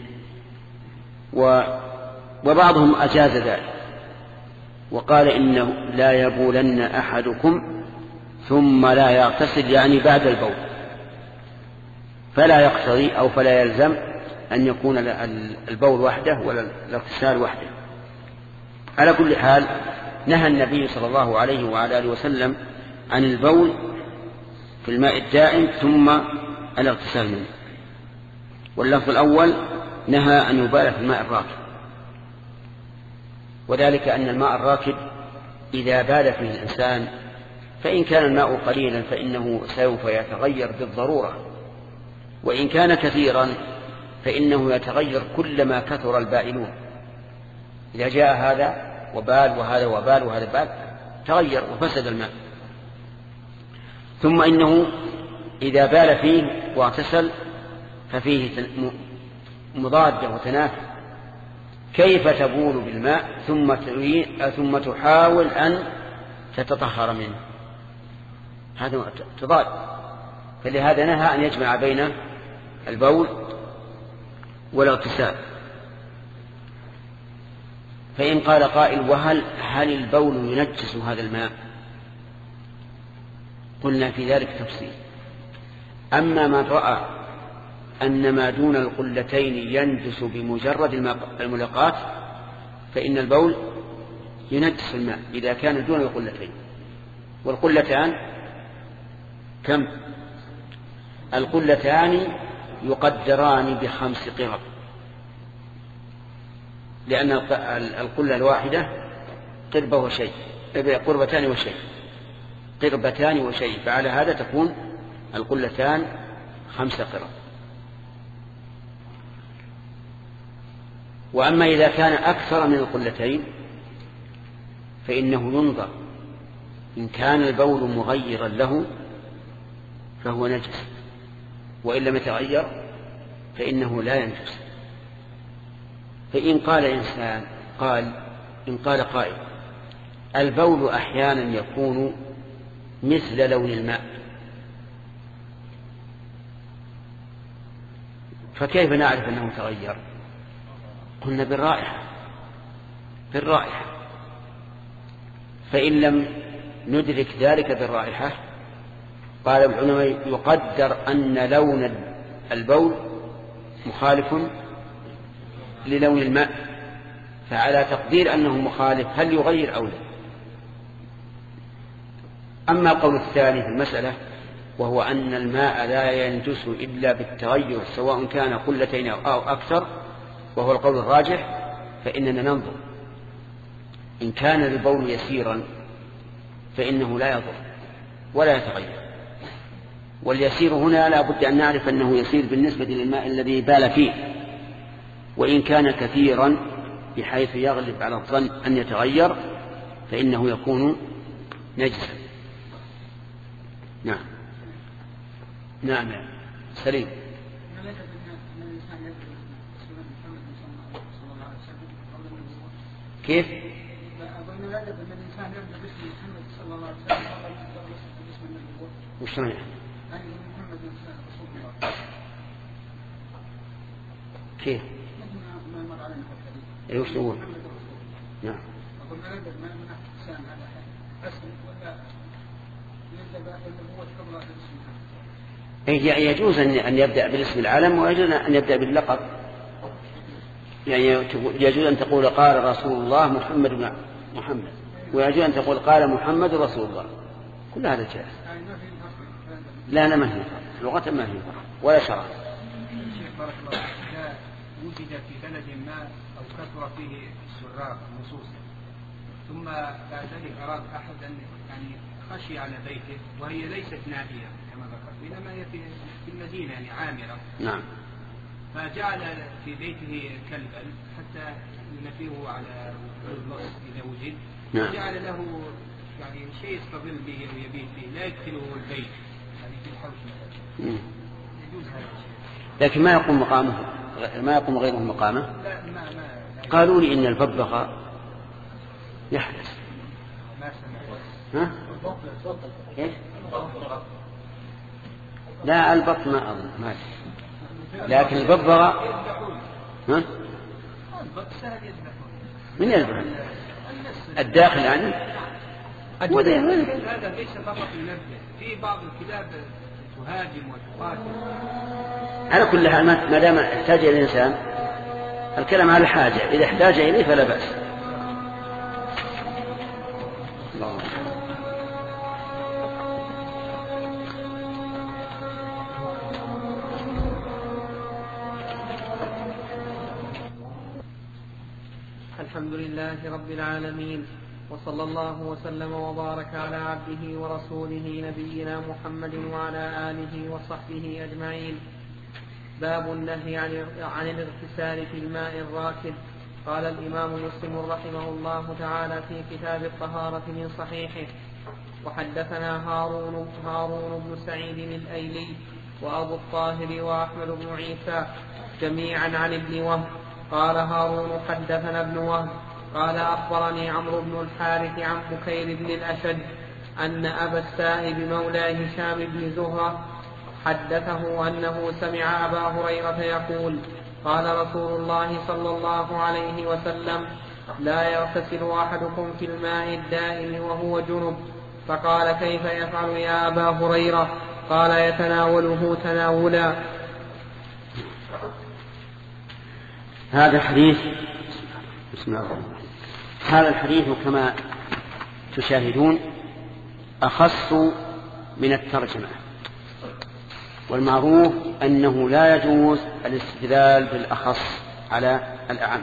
وبعضهم أجاز ذلك وقال إنه لا يبولن أحدكم ثم لا يغتسل، يعني بعد البول، فلا يقتضي أو فلا يلزم أن يكون البول وحده ولا الاغتسال وحده. على كل حال نهى النبي صلى الله عليه وعلى آله وسلم عن البول في الماء الدائم ثم الاغتسال منه. واللفظ الأول نهى أن يبال في الماء الراكد، وذلك أن الماء الراكد إذا بال فيه الإنسان فإن كان الماء قليلا فإنه سوف يتغير بالضرورة، وإن كان كثيرا فإنه يتغير كلما كثر البائلون. إذا جاء هذا وبال وهذا وبال وهذا بال تغير وفسد الماء. ثم إنه إذا بال فيه واغتسل ففيه مضادة وتنافي. كيف تبول بالماء ثم ثم تحاول أن تتطهر منه؟ هذا تضاد. فلهذا نهى أن يجمع بين البول والاغتسال. فإن قال قائل: وهل هل البول ينجس هذا الماء؟ قلنا في ذلك تفصيل. أما من رأى أن ما دون القلتين ينجس بمجرد الملاقاة فإن البول ينجس الماء إذا كان دون القلتين. والقلتان كم؟ القلتان يقدران بخمس قرب، لأن القلة الواحدة قربة وشيء، قربتان وشيء، قربتان وشيء، فعلى هذا تكون القلتان خمس قرب. وأما إذا كان أكثر من القلتين فإنه ينظر، إن كان البول مغيرا له فهو نجس، وإن لم يتغير فإنه لا ينجس. فإن قال إنسان قال إن قال قائل البول أحيانا يكون مثل لون الماء، فكيف نعرف أنه تغير؟ قلنا بالرائحة بالرائحة فإن لم ندرك ذلك بالرائحة قال العلماء يقدر أن لون البول مخالف للون الماء، فعلى تقدير أنه مخالف هل يغير أو لا. أما القول الثاني في المسألة وهو أن الماء لا ينجس إلا بالتغير سواء كان قلتين أو أكثر، وهو القول الراجح، فإننا ننظر إن كان البول يسيرا فإنه لا يضر ولا يتغير، واليسير هنا لا بد أن نعرف أنه يسير بالنسبة للماء الذي بال فيه، وإن كان كثيرا بحيث يغلب على الظن أن يتغير فإنه يكون نجسا. نعم نعم سليم. كيف؟ وش معنى؟ كيف؟ اي وش تقول؟ نعم. يجوز أن يبدأ بالاسم العالم ويجوز أن يبدأ باللقب، يعني يجوز أن تقول قال رسول الله محمد بن محمد، ويجوز أن تقول قال محمد رسول الله، كل هذا جائز. لا لا ما هي لغة ما هي ولا شرع. بارك الله إذا وجد في بلد ما أو كثر فيه السراق نصوص ثم بعد ذلك أراد أحد أن يعني خشي على بيته وهي ليست نادية كما ذكرت إنما هي في المدينة يعني عامرة، نعم، فجعل في بيته كلبا حتى ينفيه على اللص إذا وجد، نعم، جعل له يعني شيء يستظل به ويبيت به لا يدخله البيت يعني في الحوش مثلا، يجوز هذا الشيء. لكن ما يقوم مقامه ما يقوم غيره مقامه. لا ما ما قالوا لي إن الببغاء يحدث. ها؟ إيه؟ لا البط ما أظن ما لكن الببغاء ها؟ من يذبح؟ الداخل يعني؟ هذا ليس فقط النبذ، في بعض الكلاب تهاجم وتقاتل. على كل حال ما دام احتاج إلى الإنسان الكلام على الحاجة، إذا احتاج إليه فلا بأس. الله. الحمد لله رب العالمين، وصلى الله وسلم وبارك على عبده ورسوله نبينا محمد وعلى آله وصحبه أجمعين. باب النهي عن الاغتسال في الماء الراكد. قال الإمام مسلم رحمه الله تعالى في كتاب الطهارة من صحيحه: وحدثنا هارون, هارون بن سعيد الأيلي وأبو الطاهر وأحمد بن عيسى جميعا عن ابن وهب. قال هارون حدثنا ابن وهب قال أخبرني عمرو بن الحارث عن بكير بن الأشد أن أبا السائب مولى هشام بن زهرة حدثه أنه سمع أبا هريرة يقول: قال رسول الله صلى الله عليه وسلم: لا يغتسل أحدكم في الماء الدائم وهو جنب. فقال: كيف يفعل يا أبا هريرة؟ قال: يتناوله تناولا. هذا الحديث بسم الله الرحمن الرحيم هذا الحديث كما تشاهدون أخص من الترجمة، والمعروف أنه لا يجوز الاستدلال بالأخص على الأعم،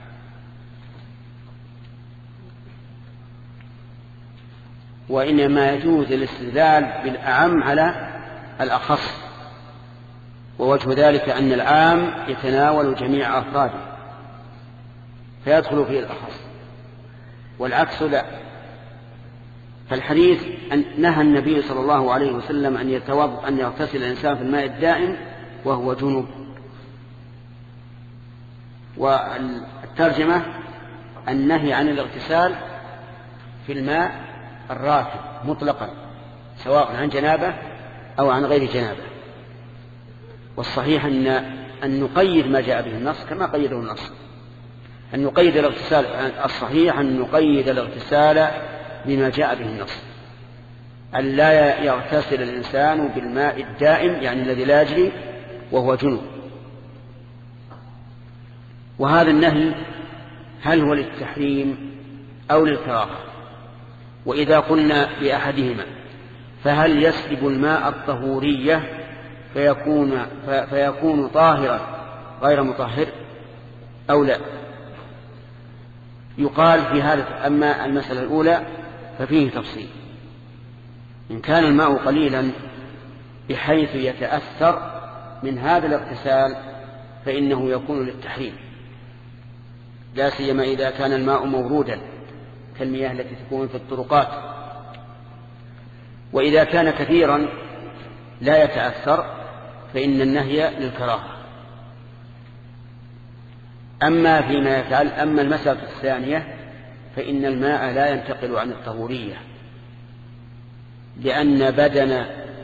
وإنما يجوز الاستدلال بالأعم على الأخص، ووجه ذلك أن العام يتناول جميع أفراده فيدخل فيه الأخص، والعكس لا. فالحديث أن نهى النبي صلى الله عليه وسلم أن يتوضأ أن يغتسل الإنسان في الماء الدائم وهو جنوب، والترجمة النهي عن الاغتسال في الماء الراكد مطلقا سواء عن جنابة أو عن غير جنابة. والصحيح أن أن نقيد ما جاء به النص كما قيده النص، أن نقيد الاغتسال، الصحيح أن نقيد الاغتسال بما جاء به النص، أن لا يغتسل الإنسان بالماء الدائم يعني الذي لا يجري وهو جنوب. وهذا النهي هل هو للتحريم أو للكراهة؟ وإذا قلنا بأحدهما فهل يسلب الماء الطهورية فيكون, فيكون طاهرا غير مطهر أو لا؟ يقال في هذا. أما المسألة الأولى ففيه تفصيل. إن كان الماء قليلا بحيث يتأثر من هذا الاغتسال فإنه يكون للتحريم، لا سيما إذا كان الماء مورودا كالمياه التي تكون في الطرقات. وإذا كان كثيرا لا يتأثر فإن النهي للكراهة. أما فيما يتعلق أما المسألة الثانية فإن الماء لا ينتقل عن الطهورية، لأن بدن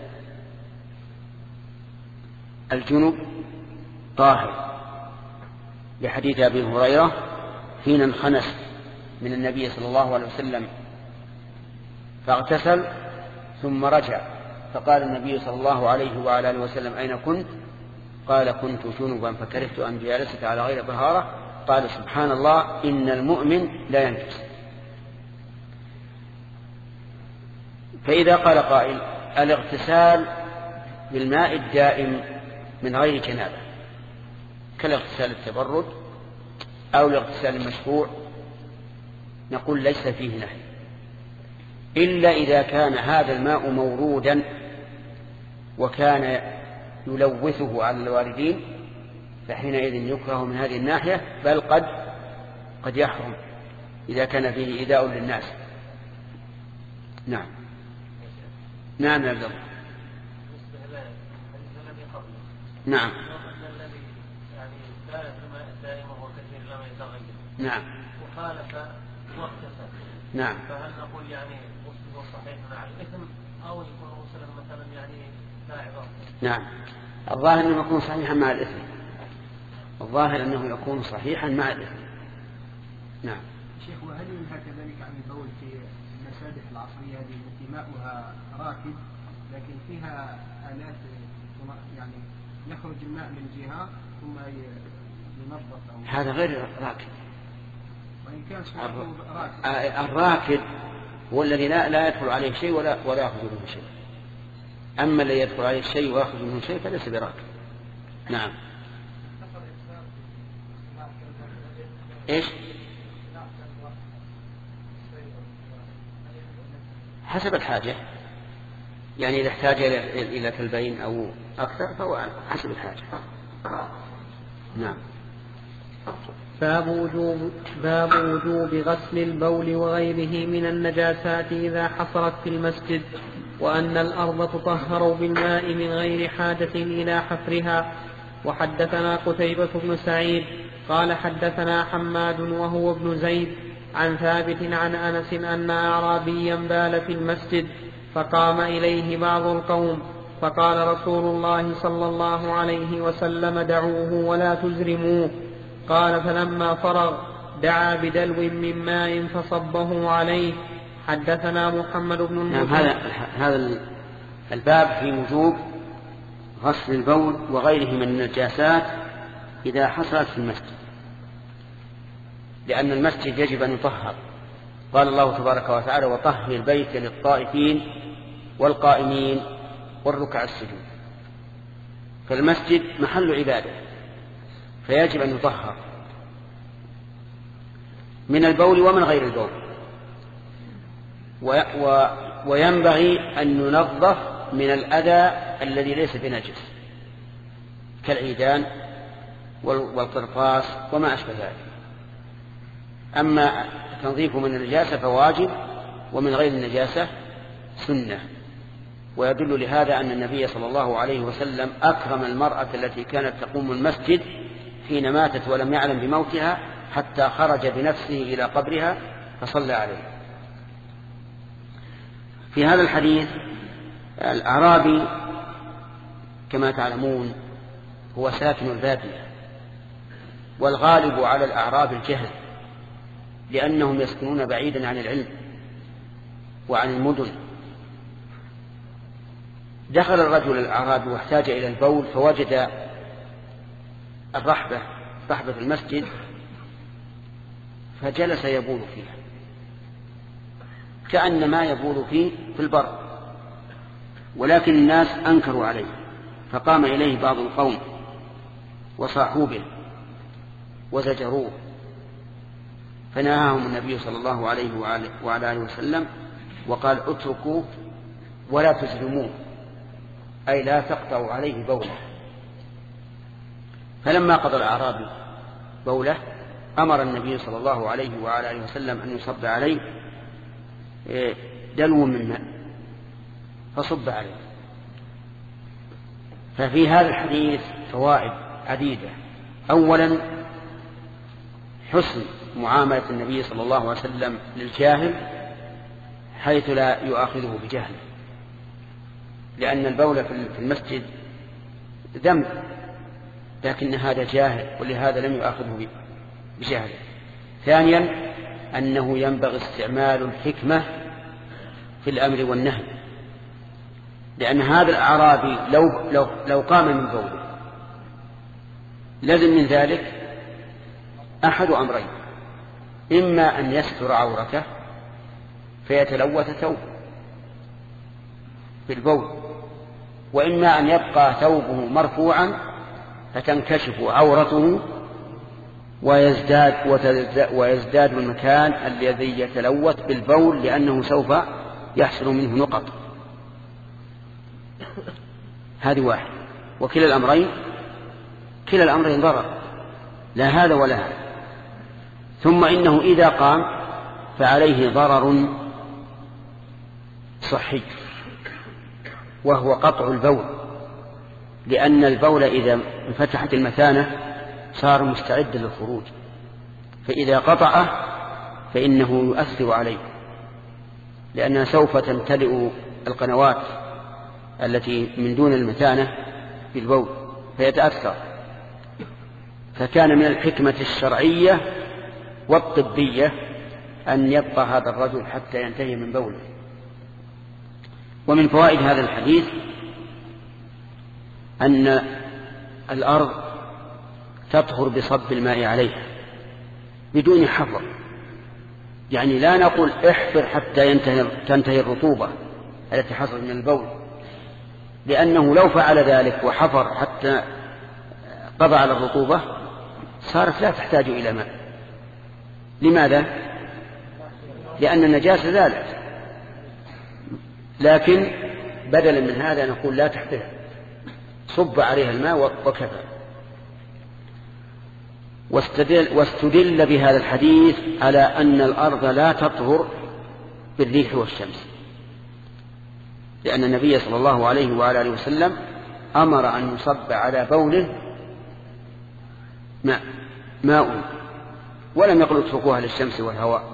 الجنب طاهر، لحديث أبي هريرة حين انخنس من النبي صلى الله عليه وسلم فاغتسل ثم رجع، فقال النبي صلى الله عليه وعلى آله وسلم أين كنت؟ قال كنت جنبا فكرهت أن جالست على غير طهارة. قال سبحان الله إن المؤمن لا ينجس. فإذا قال قائل الاغتسال بالماء الدائم من غير جنابة كالاغتسال التبرد أو الاغتسال المشروع، نقول ليس فيه نهي إلا إذا كان هذا الماء مورودا وكان يلوثه على الواردين، فحينئذ يكره من هذه الناحية، بل قد قد يحرم إذا كان فيه إيذاء للناس. نعم نعم يا عبد الله. نعم نعم وخالف واغتسل. نعم. فهل نقول يعني غسله صحيح مع الإثم أو يكون غسله مثلا يعني لا عبارة؟ نعم الظاهر أنه يكون صحيحا مع الإثم، الظاهر أنه يكون صحيحا مع الإثم. نعم. شيخ وهل ينهى كذلك عن البول في المسابح العصرية هذه التي ماؤها راكد لكن فيها آلات يعني يخرج الماء من جهة ثم ينظف؟ هذا غير راكد. وإن كان راكد. الراكد هو الذي لا, لا يدخل عليه شيء ولا, ولا يأخذ منه شيء. أما الذي يدخل عليه شيء ويأخذ منه شيء فليس براكد. نعم. إيش؟ حسب الحاجة، يعني إذا احتاج إلى كلبين أو أكثر فهو حسب الحاجة. نعم. باب وجوب, باب وجوب غسل البول وغيره من النجاسات إذا حصلت في المسجد، وأن الأرض تطهر بالماء من غير حاجة إلى حفرها. وحدثنا قتيبة بن سعيد قال حدثنا حماد وهو ابن زيد عن ثابت عن أنس أن أعرابيا بال في المسجد فقام إليه بعض القوم فقال رسول الله صلى الله عليه وسلم دعوه ولا تزرموه. قال فلما فرغ دعا بدلو من ماء فصبه عليه. حدثنا محمد بن نعم. هذا هذا الباب في وجوب غسل البول وغيره من النجاسات إذا حصلت في المسجد، لأن المسجد يجب أن يطهر قال الله تبارك وتعالى وطهر بيت للطائفين والقائمين والركع السجود. فالمسجد محل عبادة فيجب أن يطهر من البول ومن غير البول، وينبغي أن ينظف من الأذى الذي ليس بنجس كالعيدان والقرطاس وما أشبه ذلك. أما تنظيفه من النجاسة فواجب، ومن غير النجاسة سنة. ويدل لهذا أن النبي صلى الله عليه وسلم أكرم المرأة التي كانت تقوم المسجد حين ماتت ولم يعلم بموتها حتى خرج بنفسه إلى قبرها فصلى عليه. في هذا الحديث الأعرابي كما تعلمون هو ساكن البادية، والغالب على الأعراب الجهل لأنهم يسكنون بعيدا عن العلم وعن المدن. دخل الرجل الأعرابي واحتاج إلى البول فوجد الرحبة رحبة المسجد فجلس يبول فيها كأن ما يبول فيه في البر، ولكن الناس أنكروا عليه فقام إليه بعض القوم وصاحوا به وزجروه، فنهاهم النبي صلى الله عليه وعلى آله وسلم وقال اتركوه ولا تزلموه، أي لا تقطعوا عليه بوله. فلما قضى الأعرابي بوله أمر النبي صلى الله عليه وعلى آله وسلم أن يصب عليه دلو من ماء فصب عليه. ففي هذا الحديث فوائد عديدة. أولا حسن معاملة النبي صلى الله عليه وسلم للجاهل حيث لا يؤاخذه بجهله، لأن البول في المسجد ذنب لكن هذا جاهل ولهذا لم يؤاخذه بجهله. ثانيا أنه ينبغي استعمال الحكمة في الأمر والنهي، لأن هذا الأعرابي لو, لو, لو قام من بوله لازم من ذلك أحد أمرين: إما أن يستر عورته فيتلوث ثوبه بالبول، وإما أن يبقى ثوبه مرفوعا فتنكشف عورته ويزداد, ويزداد المكان الذي يتلوث بالبول لأنه سوف يحصل منه نقط. هذه واحد. وكلا الأمرين كلا الأمرين ضرر، لا هذا ولا هذا. ثم إنه إذا قام فعليه ضرر صحي وهو قطع البول، لأن البول إذا انفتحت المثانة صار مستعد للخروج، فإذا قطعه فإنه يؤثر عليه، لأنها سوف تمتلئ القنوات التي من دون المثانة بالبول فيتأثر. فكان من الحكمة الشرعية والطبية أن يبقى هذا الرجل حتى ينتهي من بوله. ومن فوائد هذا الحديث أن الأرض تطهر بصب الماء عليها بدون حفر، يعني لا نقول احفر حتى ينتهي تنتهي الرطوبة التي حصلت من البول، لأنه لو فعل ذلك وحفر حتى قضى على الرطوبة صارت لا تحتاج إلى ماء. لماذا؟ لأن النجاسة زالت. لكن بدلا من هذا نقول لا تحفر، صب عليها الماء وكفى. واستدل, واستدل بهذا الحديث على أن الأرض لا تطهر بالريح والشمس، لأن النبي صلى الله عليه وعلى آله وسلم أمر أن يصب على بوله ماء, ماء ولم يقل اتركوها للشمس والهواء.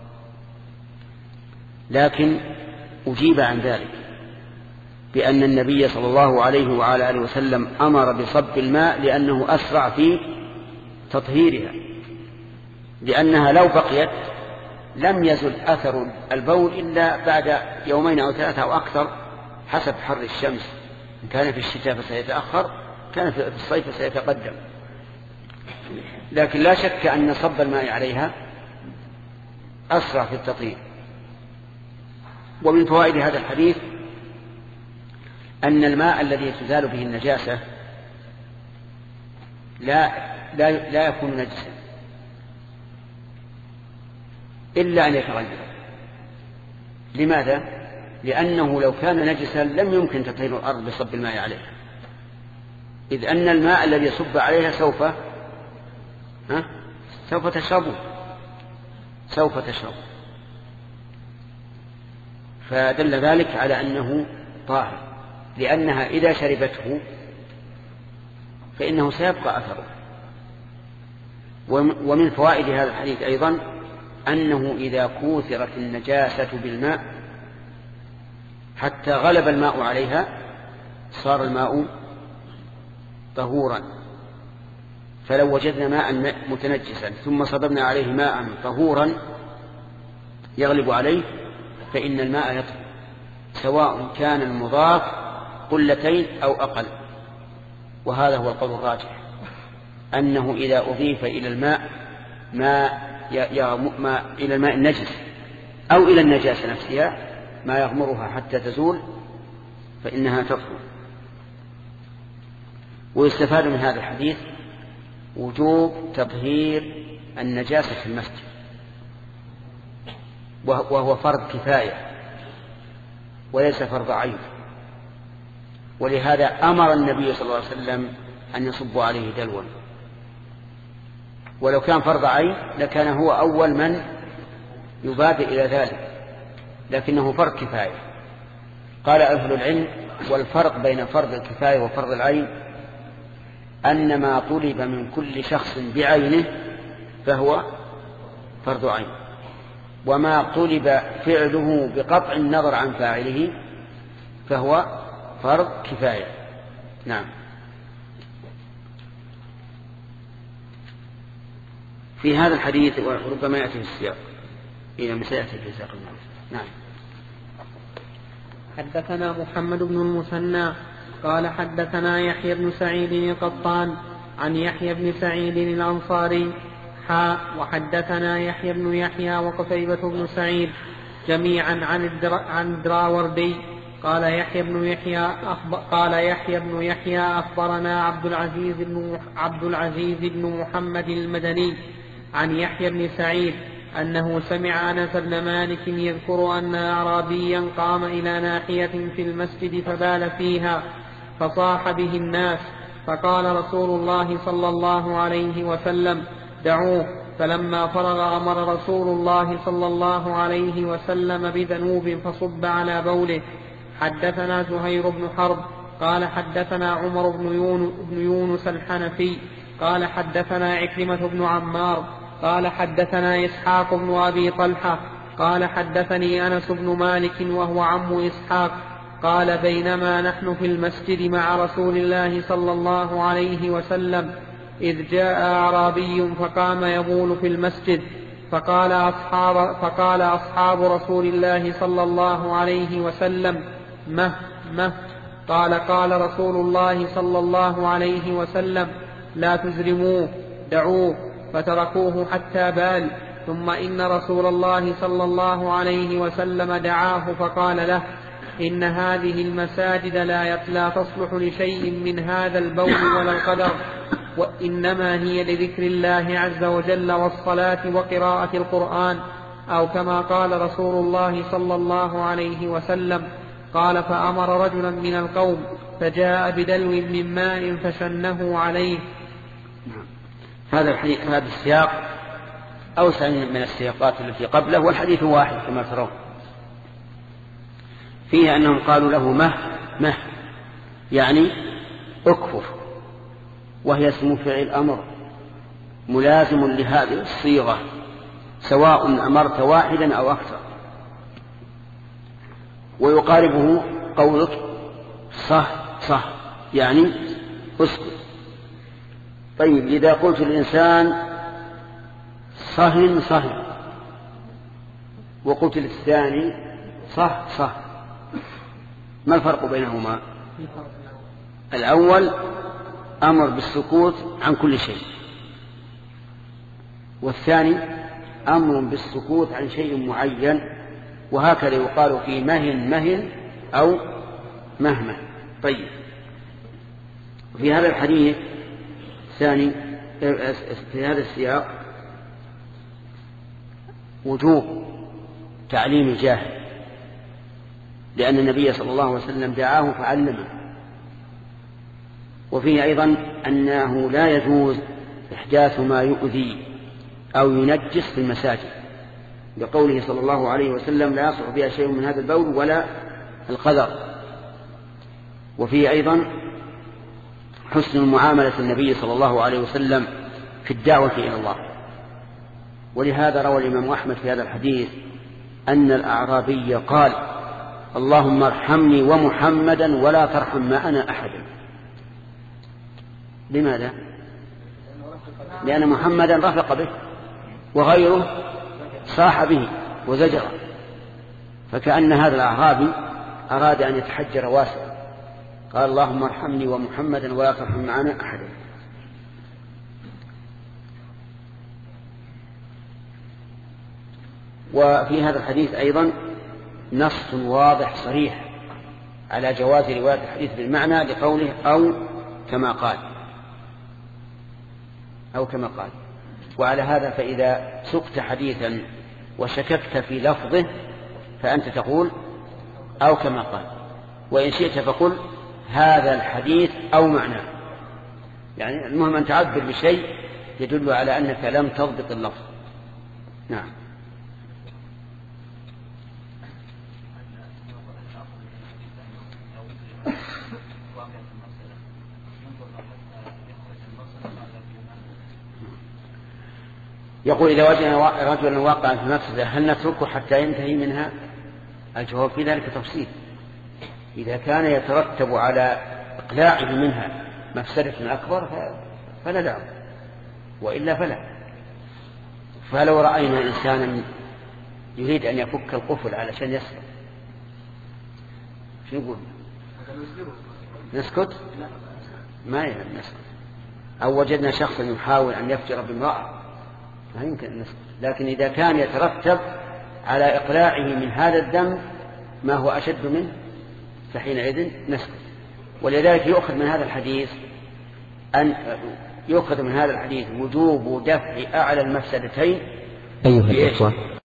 لكن أجيب عن ذلك بأن النبي صلى الله عليه وعلى آله وسلم أمر بصب الماء لأنه أسرع في تطهيرها، لأنها لو بقيت لم يزل أثر البول إلا بعد يومين أو ثلاثة أو أكثر حسب حر الشمس. إن كان في الشتاء فسيتأخر، كان في الصيف فسيتقدم. لكن لا شك أن صب الماء عليها أسرع في التطهير. ومن فوائد هذا الحديث أن الماء الذي تزال به النجاسة لا, لا, لا يكون نجسا إلا أن يتغير. لماذا؟ لأنه لو كان نجسا لم يمكن تطهير الأرض بصب الماء عليها، إذ أن الماء الذي يصب عليها سوف ها سوف تشربه سوف تشربه فدل ذلك على أنه طاهر، لأنها إذا شربته فإنه سيبقى أثره. ومن فوائد هذا الحديث أيضا أنه إذا كوثرت النجاسة بالماء حتى غلب الماء عليها صار الماء طهورا. فلو وجدنا ماء متنجسا ثم صببنا عليه ماء طهورا يغلب عليه فإن الماء يطهر، سواء كان المضاف قلتين أو أقل. وهذا هو القول الراجح، أنه إذا أضيف إلى الماء ما ما إلى الماء النجس أو إلى النجاسة نفسها ما يغمرها حتى تزول فإنها تطهر. ويستفاد من هذا الحديث وجوب تطهير النجاسة في المسجد، وهو فرض كفاية وليس فرض عين. ولهذا أمر النبي صلى الله عليه وسلم أن يصب عليه دلوا، ولو كان فرض عين لكان هو أول من يبادر إلى ذلك، لكنه فرض كفاية. قال أهل العلم: والفرق بين فرض الكفاية وفرض العين أن ما طلب من كل شخص بعينه فهو فرض عين، وما طلب فعله بقطع النظر عن فاعله فهو فرض كفاية. نعم. في هذا الحديث وربما يأتي في السياق إلى مسيأتي في سياق الموت. نعم. حدثنا محمد بن المثنى قال حدثنا يحيى بن سعيد القطان عن يحيى بن سعيد الأنصاري حاء وحدثنا يحيى بن يحيى وقتيبة بن سعيد جميعا عن الدراوردي قال يحيى بن يحيى قال يحيى بن يحيى أخبرنا عبد العزيز بن عبد العزيز بن محمد المدني عن يحيى بن سعيد أنه سمع أنس بن مالك يذكر أن أعرابيا قام إلى ناحية في المسجد فبال فيها فصاح به الناس، فقال رسول الله صلى الله عليه وسلم: دعوه. فلما فرغ أمر رسول الله صلى الله عليه وسلم بذنوب فصب على بوله. حدثنا زهير بن حرب قال حدثنا عمر بن يونس الحنفي قال حدثنا عكرمة بن عمار قال حدثنا إسحاق بن أبي طلحة قال حدثني أنس بن مالك وهو عم إسحاق قال: بينما نحن في المسجد مع رسول الله صلى الله عليه وسلم إذ جاء أعرابي فقام يبول في المسجد، فقال أصحاب, فقال أصحاب رسول الله صلى الله عليه وسلم: مه مه قال قال رسول الله صلى الله عليه وسلم: لا تزرموه، دعوه. فتركوه حتى بال. ثم إن رسول الله صلى الله عليه وسلم دعاه فقال له: إن هذه المساجد لا لا تصلح لشيء من هذا البول ولا القدر، وإنما هي لذكر الله عز وجل والصلاة وقراءة القرآن، أو كما قال رسول الله صلى الله عليه وسلم. قال: فأمر رجلا من القوم فجاء بدلو من ماء فشنه عليه. هذا الحديث هذا السياق أوسع من السياقات التي قبله، والحديث واحد كما ترون. فيه أنهم قالوا له مه مه يعني اكفر، وهي اسم فعل أمر ملازم لهذه الصيغة سواء أمرت واحدا أو أكثر. ويقاربه قولك صح صح يعني اسكت. طيب إذا قلت الإنسان صهن صهن وقلت للثاني صح صح، ما الفرق بينهما؟ الأول أمر بالسكوت عن كل شيء، والثاني أمر بالسكوت عن شيء معين، وهكذا يقال في مهن مهن أو مهما. طيب، في هذا الحديث الثاني في هذا السياق وجوب تعليم الجاهل، لأن النبي صلى الله عليه وسلم دعاه فعلمه. وفيه أيضا أنه لا يجوز إحداث ما يؤذي أو ينجس في المساجد، بقوله صلى الله عليه وسلم لا يصلح بها شيء من هذا البول ولا القذر. وفيه أيضا حسن معاملة النبي صلى الله عليه وسلم في الدعوة إلى الله. ولهذا روى الإمام أحمد في هذا الحديث أن الأعرابي قال اللهم ارحمني ومحمدا ولا ترحم معنا أحدا. لماذا؟ لأن محمدا رفق به وغيره صاح به وزجره، فكأن هذا الأعرابي أراد أن يتحجر واسعا، قال اللهم ارحمني ومحمدا ولا ترحم معنا أحدا. وفي هذا الحديث أيضا نص واضح صريح على جواز رواية الحديث بالمعنى لقوله أو كما قال أو كما قال. وعلى هذا فإذا سقت حديثا وشككت في لفظه فأنت تقول أو كما قال، وإن شئت فقل هذا الحديث أو معناه، يعني المهم أن تعبر بشيء يدل على أنك لم تضبط اللفظ. نعم. يقول إذا وجدنا رجلا واقعا في مفسدة هل نتركه حتى ينتهي منها؟ الجواب في ذلك تفصيل. إذا كان يترتب على إقلاعه منها مفسدة أكبر فلا دعوة، وإلا فلا. فلو رأينا إنسانا يريد أن يفك القفل علشان يسرق، شو نقول؟ نسكت؟ ما يهم نسكت. أو وجدنا شخصا يحاول أن يفجر بامرأة ما يمكن أن نسكت. لكن إذا كان يترتب على إقلاعه من هذا الذنب ما هو أشد منه فحينئذ نسكت. ولذلك يؤخذ من هذا الحديث أن يؤخذ من هذا الحديث وجوب دفع أعلى المفسدتين. أيها الإخوة